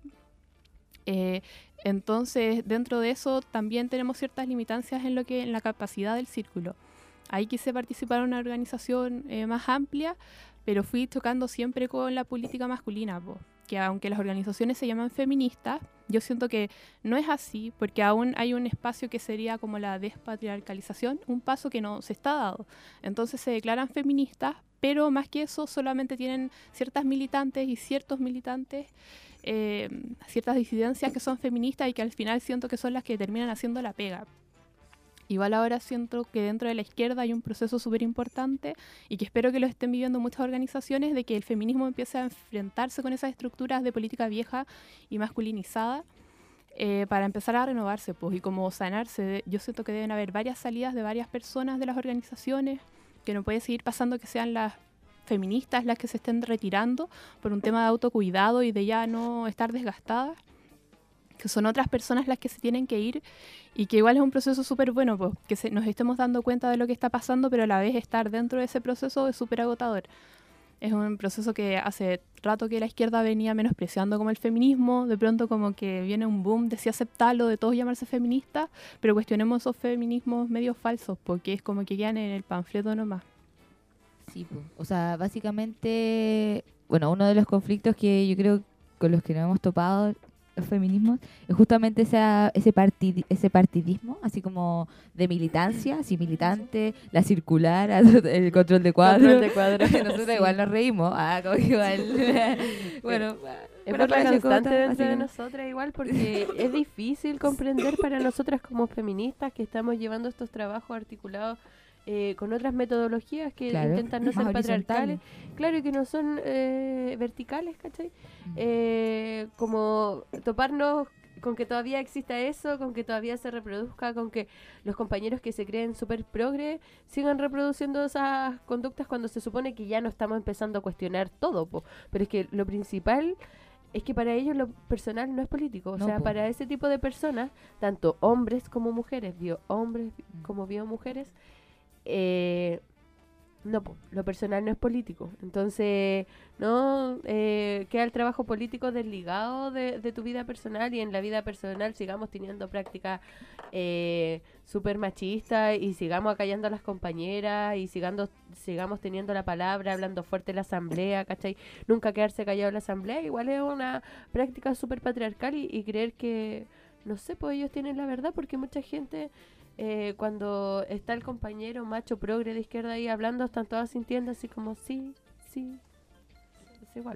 Eh, entonces, dentro de eso también tenemos ciertas limitancias en lo que en la capacidad del círculo. Ahí quise participar en una organización eh, más amplia, pero fui tocando siempre con la política masculina, po, que aunque las organizaciones se llaman feministas, yo siento que no es así, porque aún hay un espacio que sería como la despatriarcalización, un paso que no se está dado. Entonces se declaran feministas, pero más que eso solamente tienen ciertas militantes y ciertos militantes, eh, ciertas disidencias que son feministas y que al final siento que son las que terminan haciendo la pega. Igual ahora siento que dentro de la izquierda hay un proceso súper importante y que espero que lo estén viviendo muchas organizaciones, de que el feminismo empiece a enfrentarse con esas estructuras de política vieja y masculinizada eh, para empezar a renovarse, pues, y como sanarse. Yo siento que deben haber varias salidas de varias personas de las organizaciones, que no puede seguir pasando que sean las feministas las que se estén retirando por un tema de autocuidado y de ya no estar desgastadas, que son otras personas las que se tienen que ir, y que igual es un proceso súper bueno, pues, que se, nos estemos dando cuenta de lo que está pasando, pero a la vez estar dentro de ese proceso es súper agotador. Es un proceso que hace rato que la izquierda venía menospreciando como el feminismo, de pronto como que viene un boom de sí aceptarlo, de todos llamarse feministas, pero cuestionemos esos feminismos medios falsos, porque es como que quedan en el panfleto nomás. Sí, po. O sea, básicamente, bueno, uno de los conflictos que yo creo con los que nos hemos topado los feminismos es justamente esa, ese, partid, ese partidismo, así como de militancia, así militante, la circular, el control de cuadro. Control de cuadro. Nosotros Sí. igual nos reímos, ah, como igual. bueno, Es una por la frase constante corta, dentro de así que- nosotras igual, porque es difícil comprender para nosotras como feministas que estamos llevando estos trabajos articulados eh, con otras metodologías que Claro, intentan no más ser patriarcales, horizontales. claro, y que no son eh, verticales, ¿cachai? Eh, como toparnos con que todavía exista eso, con que todavía se reproduzca, con que los compañeros que se creen súper progre sigan reproduciendo esas conductas cuando se supone que ya no estamos empezando a cuestionar todo, po. Pero es que lo principal es que para ellos lo personal no es político. O No, sea, po. para ese tipo de personas, tanto hombres como mujeres, bio hombres como bio mujeres, eh, no, po, lo personal no es político. Entonces, no eh, queda el trabajo político desligado de, de tu vida personal, y en la vida personal sigamos teniendo prácticas eh, súper machistas y sigamos acallando a las compañeras y sigando, sigamos teniendo la palabra, hablando fuerte en la asamblea, ¿cachai? Nunca quedarse callado en la asamblea, igual es una práctica súper patriarcal, y, y creer que, no sé, pues ellos tienen la verdad, porque mucha gente... Eh, cuando está el compañero macho progre de izquierda ahí hablando, están todas sintiendo así como sí, sí, es igual.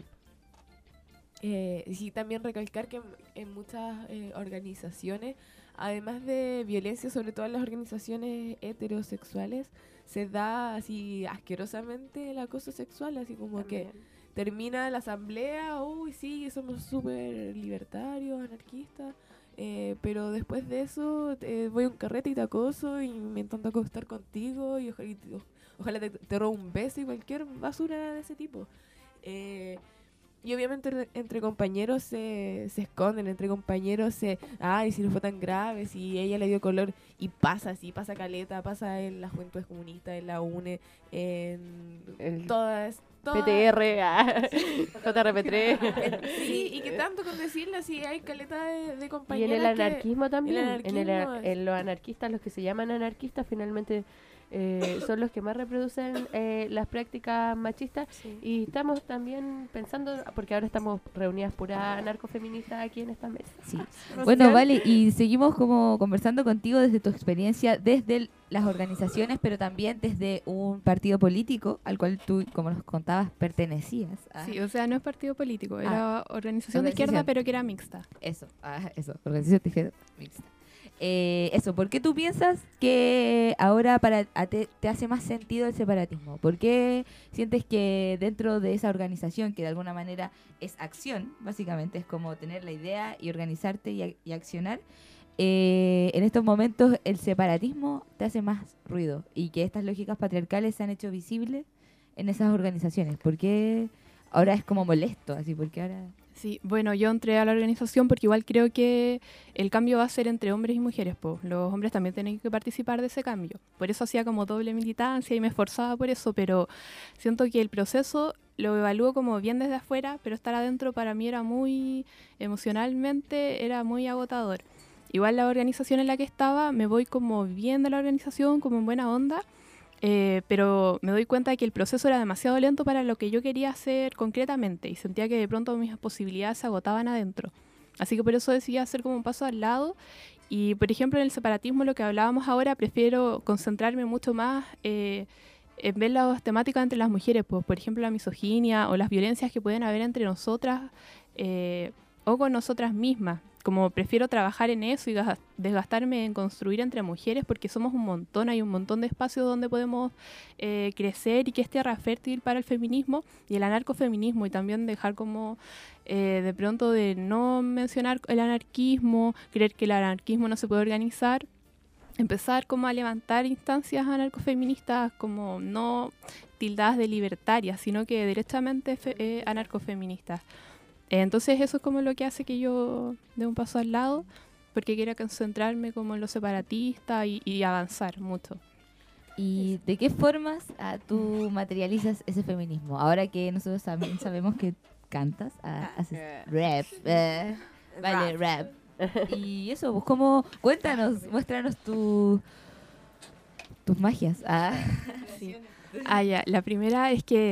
Eh, sí, también recalcar que en, en muchas eh, organizaciones, además de violencia, sobre todo en las organizaciones heterosexuales, se da así asquerosamente el acoso sexual, así como También. que termina la asamblea, uy, sí, somos súper libertarios, anarquistas, eh, pero después de eso eh, voy a un carrete y te acoso y me intento acostar contigo y, ojalá, y te- ojalá te, te robo un beso y cualquier basura de ese tipo. Eh, y obviamente re- entre compañeros se, se esconden, entre compañeros se... Ay, si no fue tan grave, si ella le dio color. Y pasa, sí, pasa caleta, pasa en las Juventudes Comunistas, en la UNE, en El todas... P T R, ah, J R P tres. Sí, y que tanto con decirle así, hay caleta de, de Y compañeras en el que- anarquismo también, el en, el, anarquismo a- es- en los anarquistas, los que se llaman anarquistas, finalmente eh, son los que más reproducen eh, las prácticas machistas. Y estamos también pensando, porque ahora estamos reunidas puras anarcofeministas aquí en esta mesa. Sí. Rocío. Bueno, vale, y seguimos como conversando contigo desde tu experiencia, desde el- las organizaciones, pero también desde un partido político al cual tú, como nos contabas, pertenecías. Ah, Sí, o sea, no es partido político, era Ah, organización de izquierda, organización. pero que era mixta. Eso, ah, eso, organización de izquierda mixta. Eh, eso, ¿por qué tú piensas que ahora para a te, te hace más sentido el separatismo? ¿Por qué sientes que dentro de esa organización, que de alguna manera es acción, básicamente es como tener la idea y organizarte y, ac- y accionar, eh, en estos momentos el separatismo te hace más ruido y que estas lógicas patriarcales se han hecho visibles en esas organizaciones? ¿Por qué ahora es como molesto? Así, porque ahora... Sí, bueno, yo entré a la organización porque igual creo que el cambio va a ser entre hombres y mujeres, pues. Los hombres también tienen que participar de ese cambio. Por eso hacía como doble militancia y me esforzaba por eso, pero siento que el proceso lo evalúo como bien desde afuera, pero estar adentro para mí era muy, emocionalmente, era muy agotador. Igual la organización en la que estaba, me voy como bien de la organización, como en buena onda, eh, pero me doy cuenta de que el proceso era demasiado lento para lo que yo quería hacer concretamente y sentía que de pronto mis posibilidades se agotaban adentro. Así que por eso decidí hacer como un paso al lado y, por ejemplo, en el separatismo, lo que hablábamos ahora, prefiero concentrarme mucho más eh, en ver las temáticas entre las mujeres, pues, por ejemplo, la misoginia o las violencias que pueden haber entre nosotras eh, o con nosotras mismas. Como prefiero trabajar en eso y gas- desgastarme en construir entre mujeres porque somos un montón, hay un montón de espacios donde podemos eh, crecer y que es tierra fértil para el feminismo y el anarcofeminismo, y también dejar como eh, de pronto de no mencionar el anarquismo, creer que el anarquismo no se puede organizar, empezar como a levantar instancias anarcofeministas como no tildadas de libertarias, sino que directamente fe- eh, anarcofeministas. Entonces eso es como lo que hace que yo dé un paso al lado, porque quiero concentrarme como en lo separatista y, y avanzar mucho. ¿Y de qué formas ah, tú materializas ese feminismo? Ahora que nosotros también sabemos que cantas, ah, haces rap, eh, vale, rap. Y eso, pues cómo, cuéntanos, muéstranos tu, tus magias. Ah. Sí. Ah, ya. La primera es que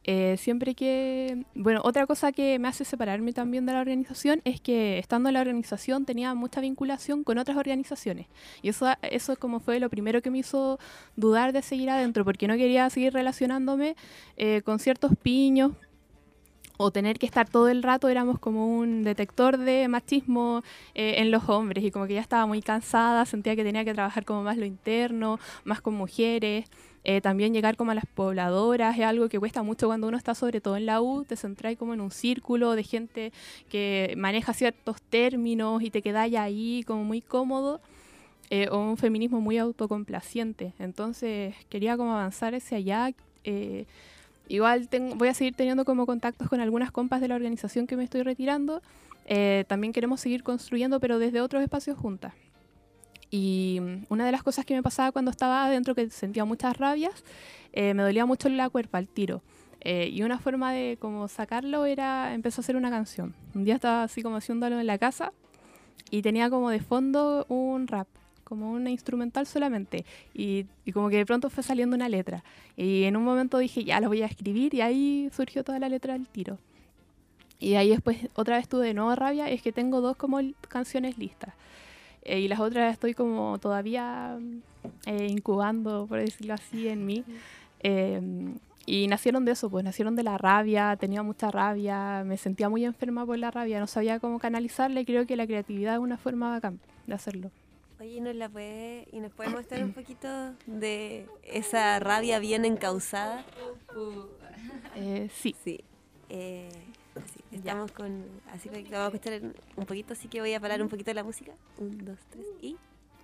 Eh, siempre que, bueno, otra cosa que me hace separarme también de la organización es que estando en la organización tenía mucha vinculación con otras organizaciones. Y eso, eso como fue lo primero que me hizo dudar de seguir adentro, porque no quería seguir relacionándome eh, con ciertos piños o tener que estar todo el rato. Éramos como un detector de machismo eh, en los hombres y como que ya estaba muy cansada, sentía que tenía que trabajar como más lo interno, más con mujeres. Eh, también llegar como a las pobladoras es algo que cuesta mucho cuando uno está sobre todo en la U, te centráis como en un círculo de gente que maneja ciertos términos y te quedáis ahí como muy cómodo, eh, o un feminismo muy autocomplaciente. Entonces quería como avanzar hacia allá. Eh, igual tengo, voy a seguir teniendo como contactos con algunas compas de la organización que me estoy retirando. Eh, también queremos seguir construyendo, pero desde otros espacios juntas. Y una de las cosas que me pasaba cuando estaba adentro, que sentía muchas rabias, eh, me dolía mucho la cuerpa al tiro. Eh, y una forma de como sacarlo era, empezó a hacer una canción. Un día estaba así como haciéndolo en la casa y tenía como de fondo un rap, como una instrumental solamente. Y, y como que de pronto fue saliendo una letra. Y en un momento dije, ya lo voy a escribir, y ahí surgió toda la letra al tiro. Y ahí después otra vez tuve de nuevo rabia, es que tengo dos como canciones listas. Eh, y las otras estoy como todavía eh, incubando, por decirlo así, en mí. Eh, y nacieron de eso, pues nacieron de la rabia, tenía mucha rabia, me sentía muy enferma por la rabia, no sabía cómo canalizarla, y creo que la creatividad es una forma bacán de hacerlo. Oye, ¿nos la puede, ¿y nos puede mostrar un poquito de esa rabia bien encauzada? Eh, sí. Sí. Eh, sí, estamos con, así que vamos a escuchar un poquito, así que voy a parar un poquito la música. Un, dos, tres, y...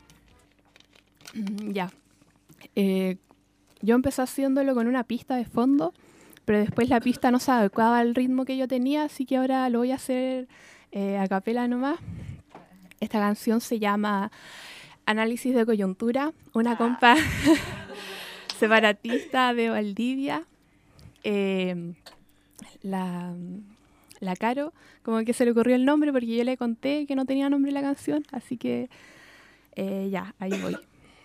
Ya. Eh, yo empecé haciéndolo con una pista de fondo, pero después la pista no se adecuaba al ritmo que yo tenía, así que ahora lo voy a hacer eh, a capela nomás. Esta canción se llama Análisis de Coyuntura, una compa separatista de Valdivia. Eh, la, la Caro, como que se le ocurrió el nombre porque yo le conté que no tenía nombre la canción, así que eh, ya, ahí voy.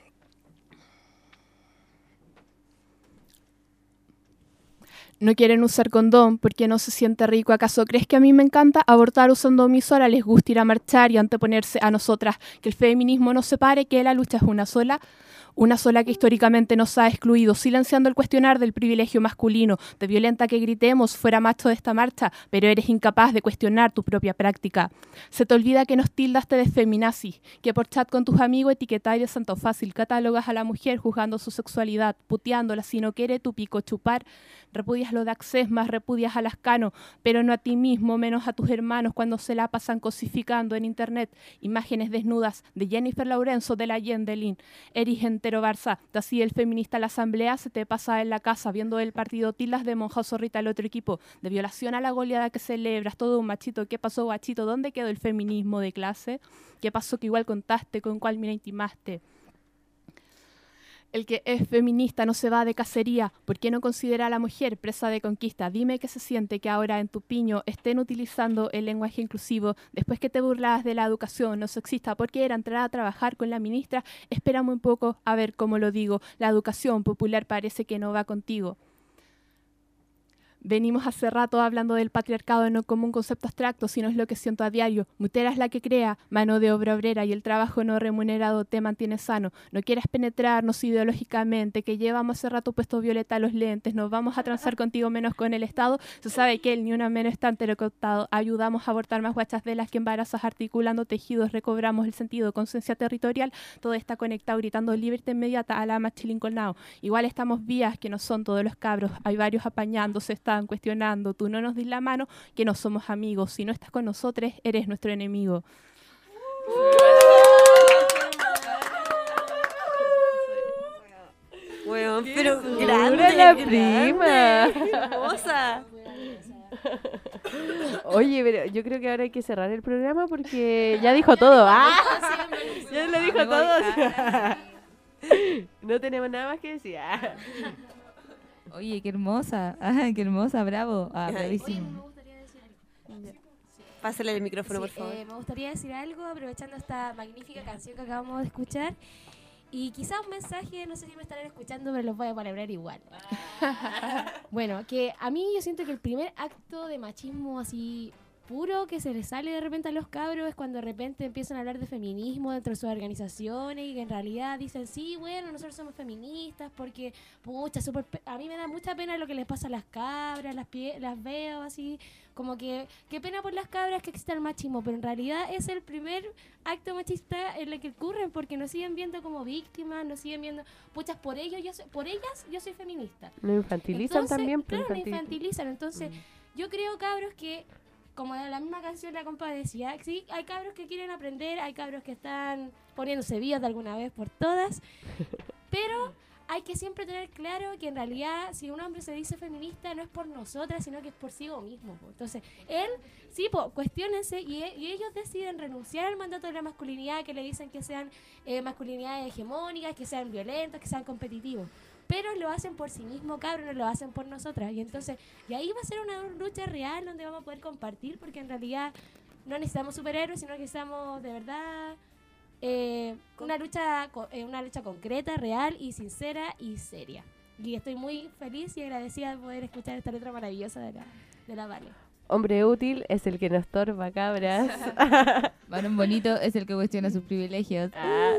No quieren usar condón porque no se siente rico. ¿Acaso crees que a mí me encanta abortar usando omiso? Ahora les gusta ir a marchar y anteponerse a nosotras. Que el feminismo no se pare, que la lucha es una sola. Una sola que históricamente nos ha excluido, silenciando el cuestionar del privilegio masculino. Te violenta que gritemos fuera macho de esta marcha, pero eres incapaz de cuestionar tu propia práctica. Se te olvida que nos tildaste de feminazis, que por chat con tus amigos etiquetáis de santo fácil, catálogas a la mujer juzgando su sexualidad, puteándola si no quiere tu pico chupar. Repudias lo de Accesmas, repudias a Lascano, pero no a ti mismo, menos a tus hermanos cuando se la pasan cosificando en internet imágenes desnudas de Jennifer Laurenzo de la Yendelin. Eres entero Barça, te así el feminista a la asamblea, se te pasa en la casa viendo el partido tildas de monja o zorrita al otro equipo, de violación a la goleada que celebras, todo un machito. ¿Qué pasó, guachito? ¿Dónde quedó el feminismo de clase? ¿Qué pasó que igual contaste, con cuál mina intimaste? El que es feminista no se va de cacería. ¿Por qué no considera a la mujer presa de conquista? Dime qué se siente que ahora en tu piño estén utilizando el lenguaje inclusivo. Después que te burlas de la educación no sexista, porque era entrar a trabajar con la ministra. Espérame un poco a ver cómo lo digo. La educación popular parece que no va contigo. Venimos hace rato hablando del patriarcado no como un concepto abstracto, sino es lo que siento a diario. Mutera es la que crea, mano de obra obrera, y el trabajo no remunerado te mantiene sano. No quieras penetrarnos ideológicamente, que llevamos hace rato puesto violeta a los lentes. Nos vamos a transar contigo menos con el Estado. Se sabe que él ni una menos está enterocotado. Ayudamos a abortar más guachas de las que embarazas, articulando tejidos, recobramos el sentido, conciencia territorial. Todo está conectado, gritando libertad inmediata a la machilincolnao. Igual estamos vías que no son todos los cabros. Hay varios apañándose, están cuestionando. Tú no nos dis la mano, que no somos amigos. Si no estás con nosotros, eres nuestro enemigo. Bueno, pero dura grande, la grande, prima. hermosa. Oye, pero yo creo que ahora hay que cerrar el programa porque ya dijo todo. ¡Ah! Ya lo dijo todo. No tenemos nada más que decir. Ah. Oye, qué hermosa, ah, qué hermosa, bravo, ah, bravísimo. Pásale el micrófono, Sí, por favor. eh, me gustaría decir algo aprovechando esta magnífica canción que acabamos de escuchar. Y quizá un mensaje, no sé si me estarán escuchando, pero los voy a palabrar igual. Bueno, que a mí yo siento que el primer acto de machismo así puro que se les sale de repente a los cabros es cuando de repente empiezan a hablar de feminismo dentro de sus organizaciones y que en realidad dicen, sí, bueno, nosotros somos feministas porque, pucha, super pe- a mí me da mucha pena lo que les pasa a las cabras, las, pie- las veo así, como que, qué pena por las cabras que exista el machismo, pero en realidad es el primer acto machista en el que ocurren porque nos siguen viendo como víctimas, nos siguen viendo, puchas, por ellos, yo soy, por ellas yo soy feminista. Nos infantilizan Entonces, también. Claro, nos infantil- infantilizan, entonces yo creo, cabros, que como en la misma canción la compa decía, sí, hay cabros que quieren aprender, hay cabros que están poniéndose vivas de alguna vez por todas, pero hay que siempre tener claro que en realidad si un hombre se dice feminista no es por nosotras, sino que es por sí mismo. Po. Entonces, él, sí, po, cuestiónense y, e- y ellos deciden renunciar al mandato de la masculinidad, que le dicen que sean eh, masculinidades hegemónicas, que sean violentos, que sean competitivos. Pero lo hacen por sí mismo, cabrón, no lo hacen por nosotras. Y entonces, y ahí va a ser una lucha real donde vamos a poder compartir, porque en realidad no necesitamos superhéroes, sino que necesitamos de verdad eh, una lucha co- eh, una lucha concreta, real y sincera y seria. Y estoy muy feliz y agradecida de poder escuchar esta letra maravillosa de la, de la Vale. Hombre útil es el que nos torba, cabras. Varón bonito es el que cuestiona sus privilegios. Ah,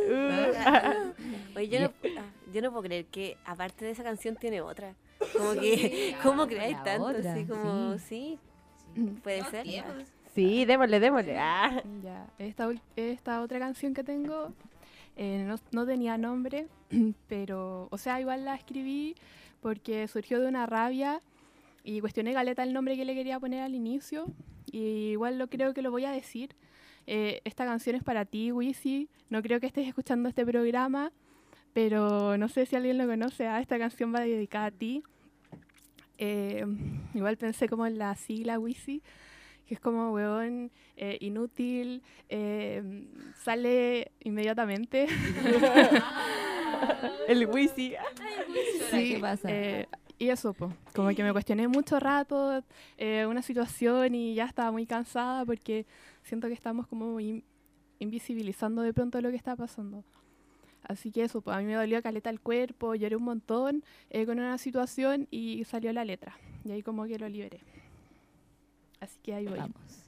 uh. Oye, yo no, ah, yo no puedo creer que aparte de esa canción tiene otra. Como que, ¿cómo creáis la tanto? otra, Así como, sí, puede ser. Sí, démosle, démosle. Ah. Ya, esta, ul- esta otra canción que tengo eh, no, no tenía nombre, pero, o sea, igual la escribí porque surgió de una rabia y cuestioné caleta el nombre que le quería poner al inicio y igual lo creo que lo voy a decir. Eh, esta canción es para ti, Wisi. No creo que estés escuchando este programa, pero no sé si alguien lo conoce. Ah, esta canción va dedicada a ti. Eh, igual pensé como en la sigla Wisi, que es como, weón, eh, inútil, eh, sale inmediatamente. El Wisi. ¿Qué pasa? eh, y eso, po, como que me cuestioné mucho rato eh, una situación y ya estaba muy cansada porque siento que estamos como in- invisibilizando de pronto lo que está pasando. Así que eso, pues a mí me dolió caleta el cuerpo, lloré un montón eh, con una situación y salió la letra. Y ahí como que lo liberé. Así que ahí voy. Vamos.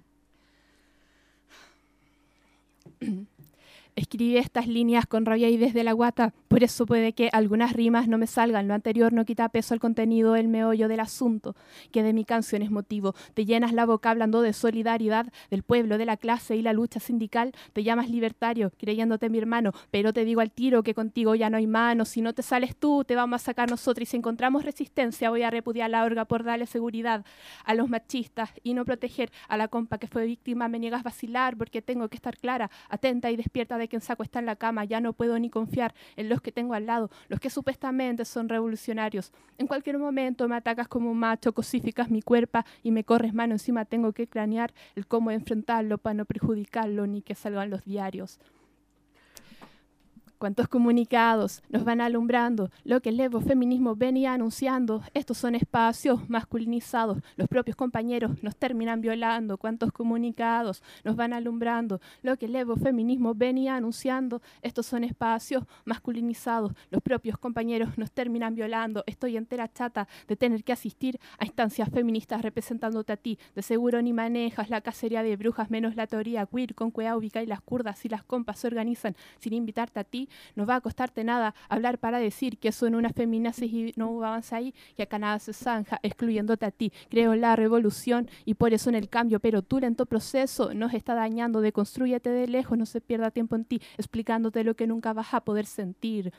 Escribí estas líneas con rabia y desde la guata, por eso puede que algunas rimas no me salgan. Lo anterior no quita peso al contenido, el meollo del asunto, que de mi canción es motivo. Te llenas la boca hablando de solidaridad, del pueblo, de la clase y la lucha sindical. Te llamas libertario, creyéndote mi hermano, pero te digo al tiro que contigo ya no hay mano. Si no te sales tú, te vamos a sacar nosotros. Y si encontramos resistencia, voy a repudiar la orga por darle seguridad a los machistas y no proteger a la compa que fue víctima. Me niegas vacilar porque tengo que estar clara, atenta y despierta de quien se acuesta en la cama. Ya no puedo ni confiar en los que tengo al lado, los que supuestamente son revolucionarios. En cualquier momento me atacas como un macho, cosificas mi cuerpo y me corres mano encima. Tengo que cranear el cómo enfrentarlo para no perjudicarlo ni que salgan los diarios. ¿Cuántos comunicados nos van alumbrando lo que el lesbofeminismo venía anunciando? Estos son espacios masculinizados, los propios compañeros nos terminan violando. ¿Cuántos comunicados nos van alumbrando lo que el lesbofeminismo venía anunciando? Estos son espacios masculinizados, los propios compañeros nos terminan violando. Estoy entera chata de tener que asistir a instancias feministas representándote a ti. De seguro ni manejas la cacería de brujas, menos la teoría queer con cueáubica y las kurdas y las compas se organizan sin invitarte a ti. No va a costarte nada hablar para decir que son unas feminazis y no avanza ahí, que acá nada se zanja, excluyéndote a ti. Creo en la revolución y por eso en el cambio, pero tu lento proceso nos está dañando. Deconstrúyete de lejos, no se pierda tiempo en ti, explicándote lo que nunca vas a poder sentir.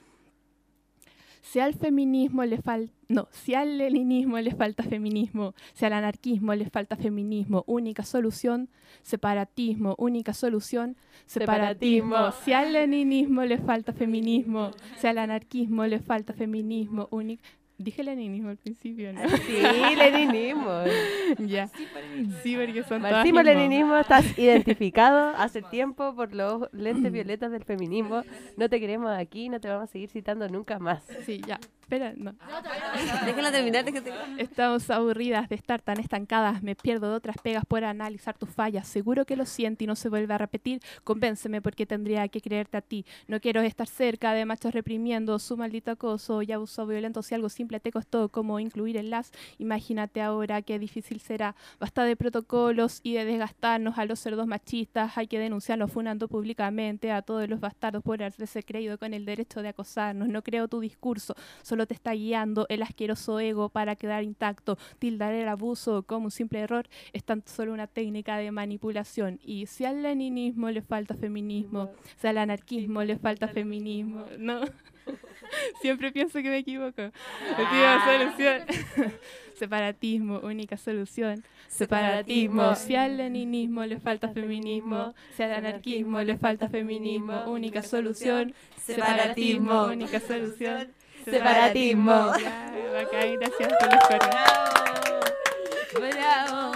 Si al feminismo le falta, no, si al leninismo le falta feminismo, si al anarquismo le falta feminismo, única solución, separatismo, única solución, separatismo. Separatismo. Si al leninismo le falta feminismo, si al anarquismo le falta feminismo, única... Dije leninismo al principio, ¿no? Sí, leninismo. Ya. Sí, porque son todas Marxismo, mismo. leninismo, estás identificado hace tiempo por los lentes violetas del feminismo. No te queremos aquí, no te vamos a seguir citando nunca más. Sí, ya. espera, no. Déjala terminar, déjate. Estamos aburridas de estar tan estancadas. Me pierdo de otras pegas por analizar tus fallas. Seguro que lo siento y no se vuelve a repetir. Convénceme porque tendría que creerte a ti. No quiero estar cerca de machos reprimiendo su maldito acoso y abuso violento. Si algo simple te costó como incluir el las, imagínate ahora qué difícil será. Basta de protocolos y de desgastarnos a los cerdos machistas. Hay que denunciarnos funando públicamente a todos los bastardos por haberse creído con el derecho de acosarnos. No creo tu discurso, solo te está guiando el asqueroso ego para quedar intacto. Tildar el abuso como un simple error es tan solo una técnica de manipulación. Y si al leninismo le falta feminismo, si al anarquismo le falta feminismo, no. Siempre pienso que me equivoco. Última solución. Separatismo, única solución. Separatismo. Si al leninismo le falta feminismo, si al anarquismo le falta feminismo, única solución. Separatismo, única solución. Separatismo. Ya, bacán, gracias por los coros. Bravo.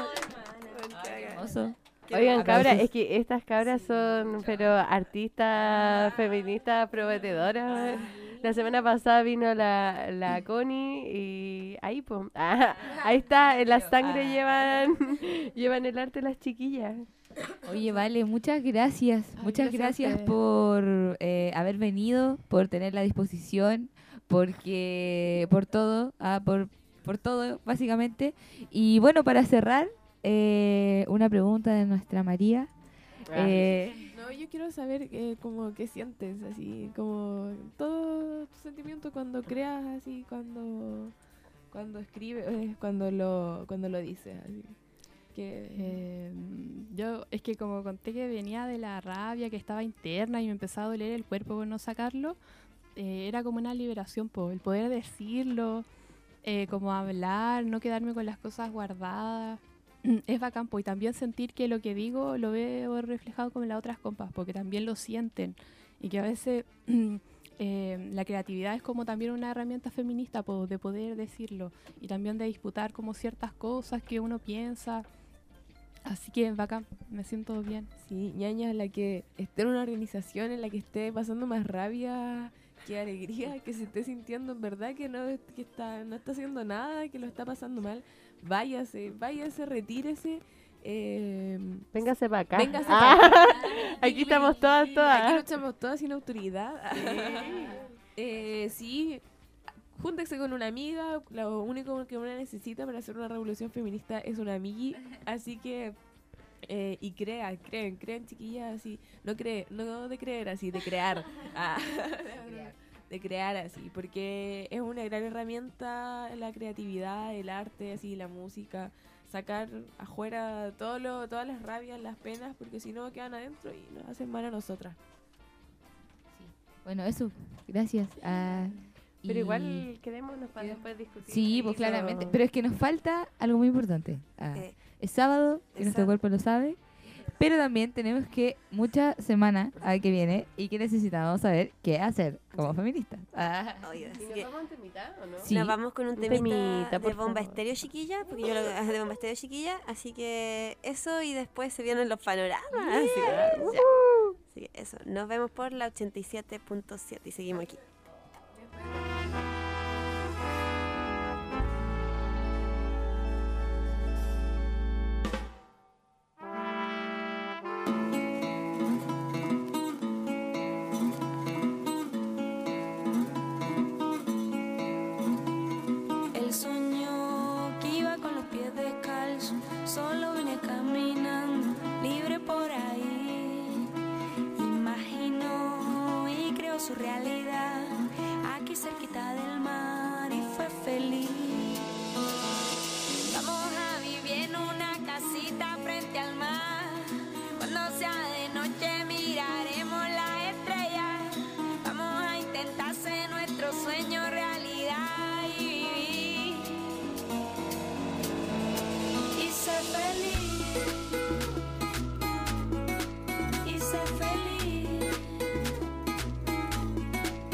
Hermoso. Oigan, cabras, es que estas cabras son, pero artistas, feministas, prometedoras. La semana pasada vino la, la Connie y ahí, pues, ah, ahí está, en la sangre llevan, llevan el arte las chiquillas. Oye, vale, muchas gracias. Ay, muchas gracias, gracias por eh, haber venido, por tener la disposición, porque por todo, ah, por, por todo, básicamente. Y bueno, para cerrar, eh, una pregunta de nuestra María. Eh, no, yo quiero saber eh, como qué sientes, así, como todo tu sentimiento cuando creas, así, cuando cuando escribes, eh, cuando lo cuando lo dices, así. Que eh, yo es que como conté que venía de la rabia que estaba interna y me empezaba a doler el cuerpo por no sacarlo, eh, era como una liberación, po, el poder decirlo, eh, como hablar, no quedarme con las cosas guardadas. Es bacán, po, y también sentir que lo que digo lo veo reflejado como en las otras compas, porque también lo sienten y que a veces eh, la creatividad es como también una herramienta feminista, po, de poder decirlo y también de disputar como ciertas cosas que uno piensa. Así que bacán, me siento bien. Sí, ñaña, la que esté en una organización en la que esté pasando más rabia que alegría, que se esté sintiendo en verdad que no, que está, no está haciendo nada, que lo está pasando mal, váyase, váyase, retírese. Eh, véngase para acá. Véngase ah, para acá. Aquí estamos todas, todas. Aquí luchamos todas sin autoridad. Sí. eh, sí. Júntese con una amiga, lo único que una necesita para hacer una revolución feminista es una amigui, así que eh, y crea, creen, creen chiquillas así, no cree, no de creer así, de crear, ah, de crear así, porque es una gran herramienta la creatividad, el arte, así, la música, sacar afuera todo lo, todas las rabias, las penas, porque si no quedan adentro y nos hacen mal a nosotras. Sí. Bueno, eso, gracias a... Pero igual quedémonos para después discutir. Sí, pues claramente. Pero es que nos falta algo muy importante. Ah, eh, es sábado, y nuestro cuerpo lo sabe. Pero también tenemos que mucha semana a que viene y que necesitamos saber qué hacer como feministas. Ah. Oye, ¿Y nos vamos a un temita o no? Sí. Nos vamos con un, un temita, temita de Bomba Estéreo, chiquilla, porque yo lo de Bomba Estéreo, chiquilla. Así que eso y después se vienen los panoramas. Yeah. Así, que, uh-huh. Así que eso, nos vemos por la ochenta y siete punto siete y seguimos aquí. Solo vine caminando, libre por ahí. Imaginó y creó su realidad, aquí cerquita del mar, y fue feliz. Vamos a vivir en una casita frente al mar. Cuando sea de noche miraremos las estrellas. Vamos a intentar hacer nuestro sueño realidad y vivir. Y ser feliz, y ser feliz,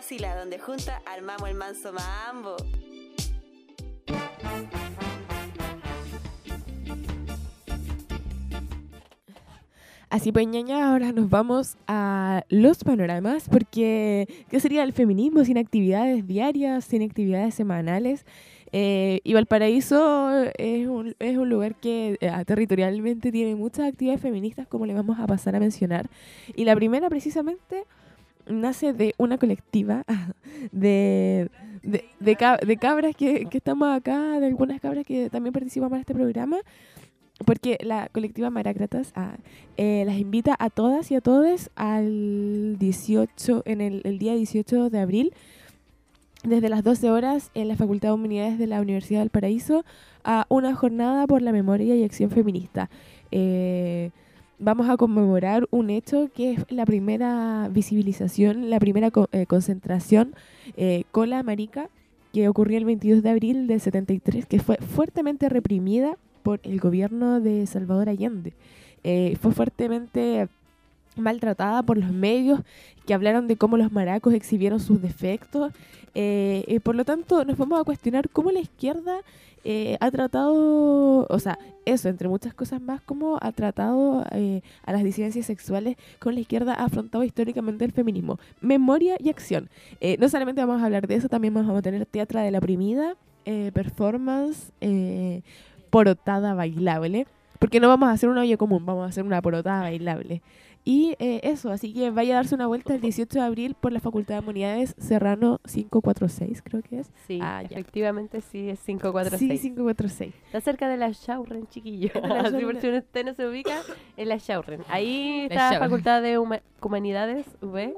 vacila, donde juntas armamos el manso mambo. Así pues, ñaña, ahora nos vamos a los panoramas, porque ¿qué sería el feminismo sin actividades diarias, sin actividades semanales? Eh, y Valparaíso es un, es un lugar que eh, territorialmente tiene muchas actividades feministas, como le vamos a pasar a mencionar. Y la primera, precisamente, nace de una colectiva de, de, de, cab- de cabras que, que estamos acá, de algunas cabras que también participamos en este programa, porque la colectiva Marácratas ah, eh, las invita a todas y a todos al dieciocho, en el, el día dieciocho de abril, desde las doce horas en la Facultad de Humanidades de la Universidad del Paraíso, a una jornada por la memoria y acción feminista. Eh, vamos a conmemorar un hecho que es la primera visibilización, la primera co- eh, concentración eh, con la marica, que ocurrió el veintidós de abril del setenta y tres, que fue fuertemente reprimida por el gobierno de Salvador Allende. Eh, fue fuertemente maltratada por los medios que hablaron de cómo los maracos exhibieron sus defectos. Eh, y por lo tanto, nos vamos a cuestionar cómo la izquierda eh, ha tratado, o sea, eso, entre muchas cosas más, cómo ha tratado eh, a las disidencias sexuales, cómo la izquierda ha afrontado históricamente el feminismo. Memoria y acción. Eh, no solamente vamos a hablar de eso, también vamos a tener teatro de la oprimida, eh, performance, eh, porotada bailable, porque no vamos a hacer un hoyo común, vamos a hacer una porotada bailable. Y eh, eso, así que vaya a darse una vuelta el dieciocho de abril por la Facultad de Humanidades, Serrano quinientos cuarenta y seis, creo que es. Sí, ah, efectivamente sí, es quinientos cuarenta y seis. Sí, quinientos cuarenta y seis. Está cerca de la Shauren, chiquillo. Así por si usted no se ubica, en la Shauren. Ahí está la Facultad de Huma- Humanidades, U B.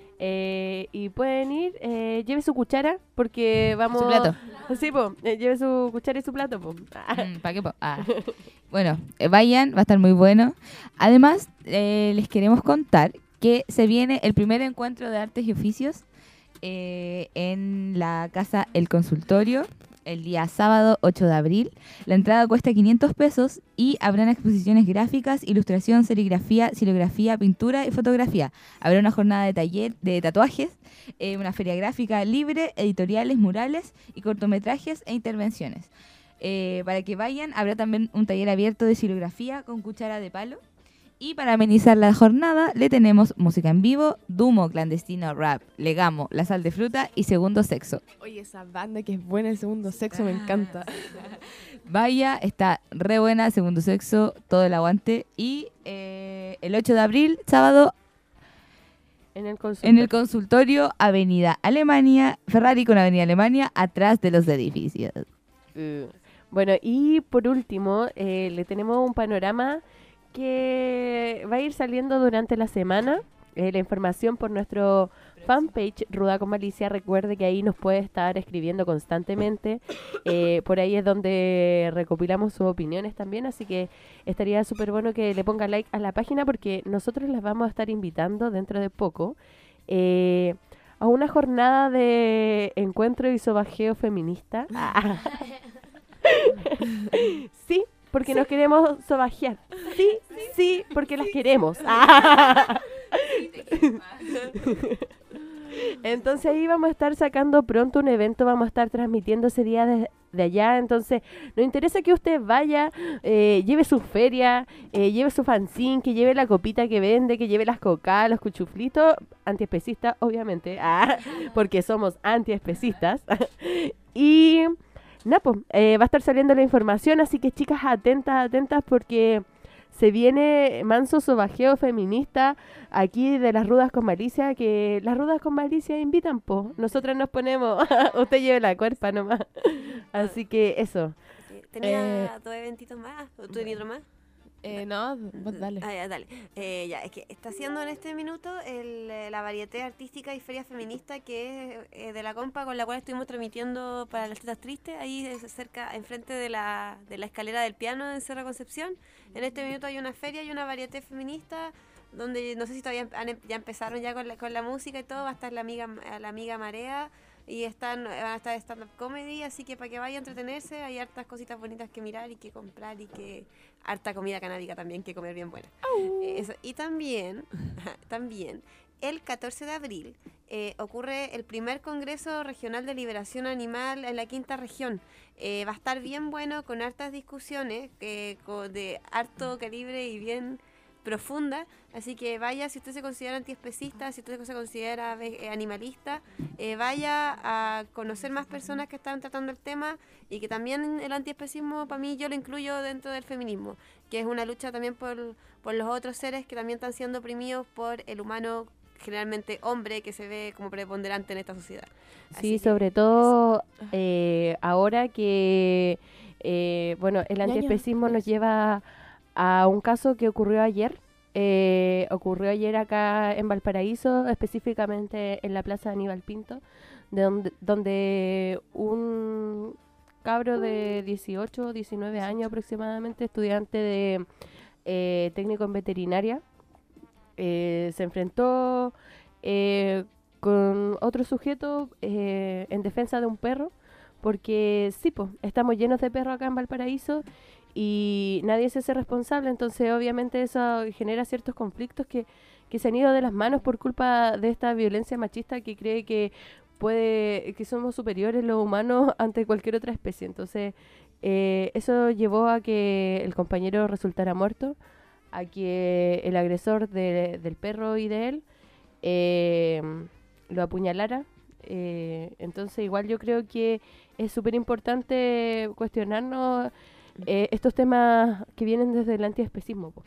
Eh, y pueden ir, eh, lleve su cuchara, porque vamos... Su plato. Sí, po, eh, lleve su cuchara y su plato, po. Mm, ¿Para qué? Po? Ah. Bueno, eh, vayan, va a estar muy bueno. Además, eh, les queremos contar que se viene el primer encuentro de artes y oficios eh, en la casa El Consultorio, el día sábado ocho de abril. La entrada cuesta quinientos pesos y habrán exposiciones gráficas, ilustración, serigrafía, silografía, pintura y fotografía. Habrá una jornada de taller de tatuajes, eh, una feria gráfica libre, editoriales, murales y cortometrajes e intervenciones. Eh, para que vayan, habrá también un taller abierto de silografía con cuchara de palo. Y para amenizar la jornada le tenemos música en vivo, Dumo, Clandestino, Rap, Legamo, La Sal de Fruta y Segundo Sexo. Oye, esa banda que es buena, el Segundo Sexo, me encanta. Vaya, está re buena, Segundo Sexo, todo el aguante. Y eh, el ocho de abril, sábado, en el consultorio, en el consultorio Avenida Alemania, Ferrari con Avenida Alemania, atrás de los edificios. Uh, bueno, y por último, eh, le tenemos un panorama que va a ir saliendo durante la semana. Eh, la información por nuestro fanpage Ruda con Malicia. Recuerde que ahí nos puede estar escribiendo constantemente. Eh, por ahí es donde recopilamos sus opiniones también, así que estaría súper bueno que le ponga like a la página, porque nosotros las vamos a estar invitando dentro de poco eh, a una jornada de encuentro y sobajeo feminista. Sí, porque Sí. nos queremos sobajear. Sí, sí, porque las queremos. Entonces ahí vamos a estar sacando pronto un evento, vamos a estar transmitiendo ese día de, de allá. Entonces nos interesa que usted vaya, eh, lleve su feria, eh, lleve su fanzine, que lleve la copita que vende, que lleve las coca, los cuchuflitos, antiespecistas obviamente, ah, porque somos antiespecistas. Y nada, pues, eh, va a estar saliendo la información, así que chicas, atentas, atentas, porque se viene manso sobajeo feminista aquí de las Rudas con Malicia, que las Rudas con Malicia invitan, po. Nosotras nos ponemos, usted lleve la cuerpa nomás. Así que eso. ¿Tenía Eh, dos eventitos más? ¿O tú tenías otro más? Eh, no, vos dale. Ah, ya, dale. Eh, ya, es que está haciendo en este minuto el, eh, la varieté artística y feria feminista, que es eh, de la compa con la cual estuvimos transmitiendo para las tetas tristes, ahí es cerca, enfrente de la, de la escalera del piano en Cerro Concepción. En este minuto hay una feria y una varieté feminista, donde no sé si todavía han em- ya empezaron ya con la, con la música y todo. Va a estar la amiga, la amiga Marea, y están van a estar stand-up comedy, así que para que vaya a entretenerse, hay hartas cositas bonitas que mirar y que comprar, y que harta comida canábica también que comer bien buena. Eh, eso. Y también, también el catorce de abril eh, ocurre el primer Congreso Regional de Liberación Animal en la quinta región. Eh, va a estar bien bueno, con hartas discusiones eh, con, de harto calibre y bien profunda, así que vaya, si usted se considera antiespecista, si usted se considera ve- eh, animalista, eh, vaya a conocer más personas que están tratando el tema, y que también el antiespecismo, para mí, yo lo incluyo dentro del feminismo, que es una lucha también por, por los otros seres que también están siendo oprimidos por el humano, generalmente hombre, que se ve como preponderante en esta sociedad. Sí, sobre todo eh, ahora que, eh, bueno, el antiespecismo nos lleva a un caso que ocurrió ayer. Eh, ocurrió ayer acá en Valparaíso, específicamente en la Plaza Aníbal Pinto, de donde, donde un cabro de dieciocho, diecinueve años aproximadamente, estudiante de eh, técnico en veterinaria, eh, se enfrentó eh, con otro sujeto eh, en defensa de un perro, porque sí, pues, estamos llenos de perros acá en Valparaíso y nadie se hace responsable, entonces obviamente eso genera ciertos conflictos que, que se han ido de las manos por culpa de esta violencia machista que cree que puede que somos superiores los humanos ante cualquier otra especie. Entonces eh, eso llevó a que el compañero resultara muerto, a que el agresor de, del perro y de él eh, lo apuñalara. Eh, entonces igual yo creo que es súper importante cuestionarnos Eh, estos temas que vienen desde el antiespecismo. po.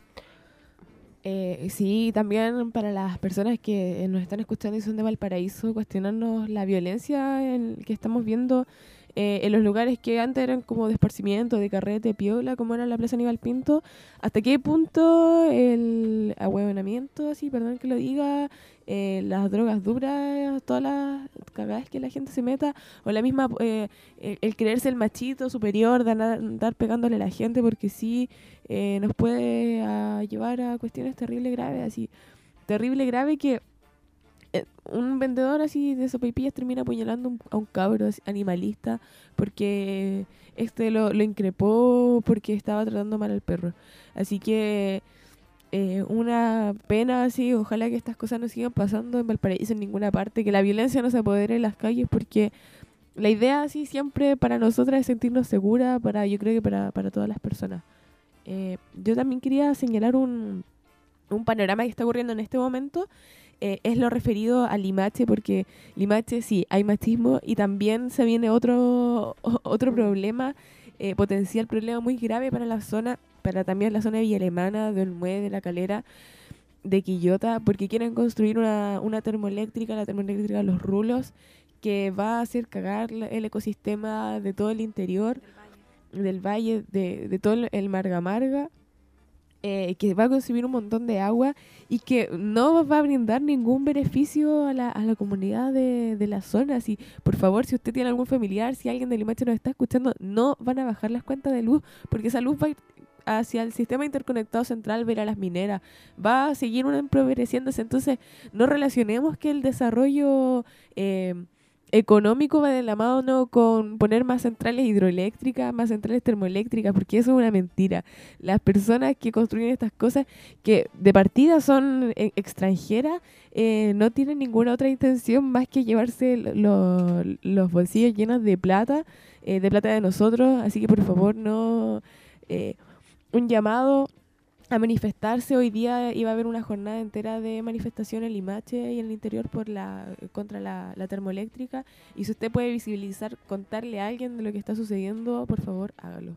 Eh, sí, también para las personas que nos están escuchando y son de Valparaíso, cuestionarnos la violencia en, que estamos viendo eh, en los lugares que antes eran como de esparcimiento, de carrete, piola, como era la Plaza Aníbal Pinto. ¿Hasta qué punto el ahueonamiento, así, perdón que lo diga, eh, las drogas duras, todas las cagadas que la gente se meta, o la misma, eh, el, el creerse el machito superior, de andar, andar pegándole a la gente, porque sí, eh, nos puede a llevar a cuestiones terrible graves, así, terrible grave que eh, un vendedor así de sopaipillas termina apuñalando un, a un cabro así, animalista, porque este lo, lo increpó porque estaba tratando mal al perro. Así que eh, una pena así, ojalá que estas cosas no sigan pasando en Valparaíso en ninguna parte, que la violencia no se apodere en las calles, porque la idea así siempre para nosotras es sentirnos seguras, para yo creo que para, para todas las personas. Eh, yo también quería señalar un, un panorama que está ocurriendo en este momento, eh, es lo referido a Limache, porque Limache sí, hay machismo y también se viene otro, o- otro problema, eh, potencial problema muy grave para la zona, para también la zona de Villa Alemana, de Olmué, de La Calera, de Quillota, porque quieren construir una, una termoeléctrica, la termoeléctrica Los Rulos, que va a hacer cagar la- el ecosistema de todo el interior del valle, de, de todo el, el Marga Marga, eh, que va a consumir un montón de agua y que no va a brindar ningún beneficio a la, a la comunidad de, de la zona. Así, por favor, si usted tiene algún familiar, si alguien de Limache nos está escuchando, no van a bajar las cuentas de luz, porque esa luz va a ir hacia el sistema interconectado central, ver a las mineras, va a seguir una empobreciéndose. Entonces, no relacionemos que el desarrollo eh, económico va de la mano con poner más centrales hidroeléctricas, más centrales termoeléctricas, porque eso es una mentira. Las personas que construyen estas cosas, que de partida son eh, extranjeras, eh, no tienen ninguna otra intención más que llevarse lo- lo- los bolsillos llenos de plata, eh, de plata de nosotros. Así que por favor no... eh, un llamado a manifestarse. Hoy día iba a haber una jornada entera de manifestación en Limache y en el interior por la contra la, la termoeléctrica, y si usted puede visibilizar, contarle a alguien de lo que está sucediendo, por favor, hágalo.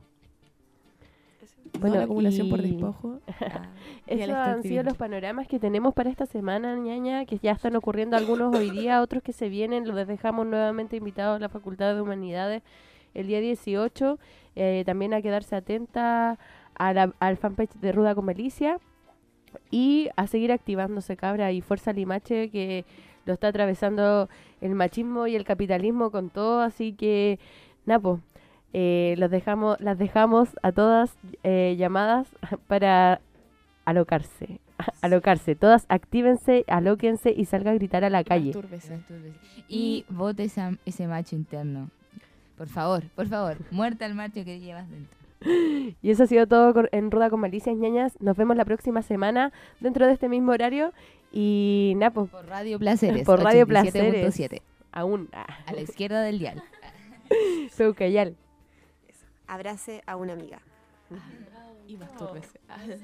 Bueno, No la acumulación por y- despojo. Ah, y al Esos han sido extractivismo. los panoramas que tenemos para esta semana, ñaña, que ya están ocurriendo algunos hoy día, otros que se vienen. Los dejamos nuevamente invitados a la Facultad de Humanidades el día dieciocho. Eh, también a quedarse atenta a la- al fanpage de Ruda con Malicia y a seguir activándose, cabra, y fuerza Limache, que lo está atravesando el machismo y el capitalismo con todo. Así que, Napo, eh, los dejamos, las dejamos a todas eh, llamadas para alocarse. Alocarse. Todas actívense, alóquense y salga a gritar a la calle. Mastúrbese. Y vote esa- ese macho interno. Por favor, por favor. Muerta al macho que llevas dentro. Y eso ha sido todo con- en Ruda con Malicias, ñañas. Nos vemos la próxima semana dentro de este mismo horario. Y nada, pues, Por Radio Placeres. por Radio ochenta y siete punto Placeres. siete. Aún. A la izquierda del dial. Peucayal. Abrace a una amiga. Y mastúrbese.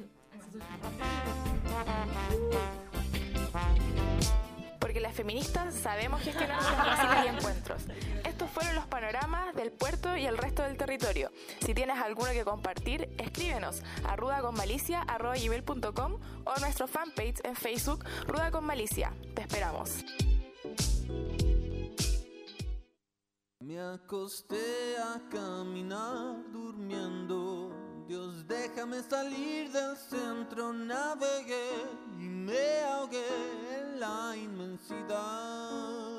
Porque las feministas sabemos gestionar nuestras citas y encuentros. Estos fueron los panoramas del puerto y el resto del territorio. Si tienes alguno que compartir, escríbenos a rudaconmalicia arroba gmail punto com o a nuestro fanpage en Facebook Ruda con Malicia. Te esperamos. Me acosté a caminar durmiendo. Dios, déjame salir del centro. Navegué y me ahogué en la inmensidad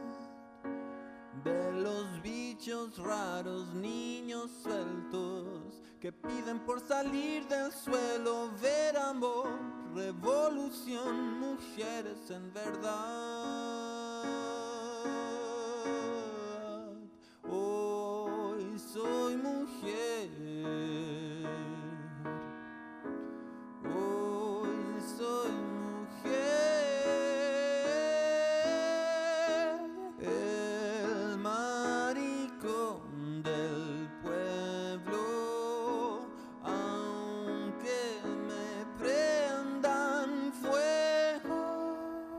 de los bichos raros, niños sueltos que piden por salir del suelo. Ver amor, revolución, mujeres en verdad. Hoy soy mujer, hoy soy mujer, el maricón del pueblo, aunque me prendan fuego,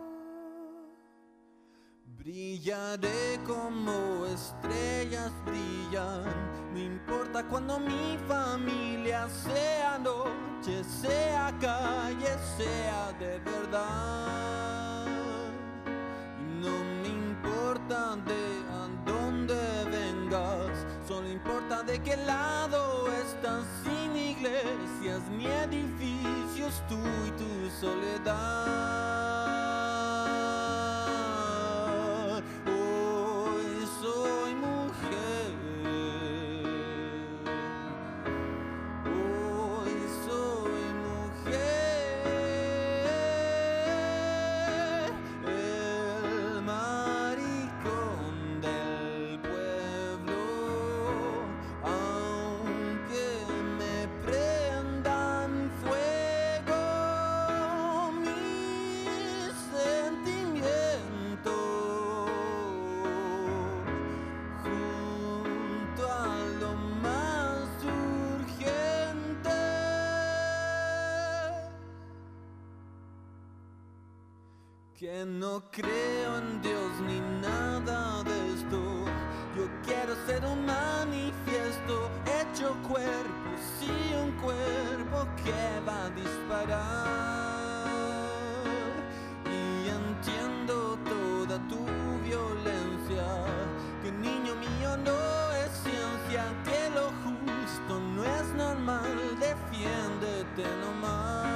brillaré como estrellas brillan, no importa cuando mi familia sea noche, sea calle, sea de verdad. Y no me importa de a dónde vengas, solo importa de qué lado estás. Sin iglesias ni edificios, tú y tu soledad. Hoy soy mujer, hoy soy mujer, el maricón del pueblo, aunque me prendan fuego, mis sentimientos junto a lo más urgente. Que no creo en Dios ni nada de esto. Yo quiero ser un manifiesto hecho cuerpo, sí, un cuerpo que va a disparar. Y entiendo toda tu violencia, que niño mío no es ciencia, que lo justo no es normal, defiéndete nomás.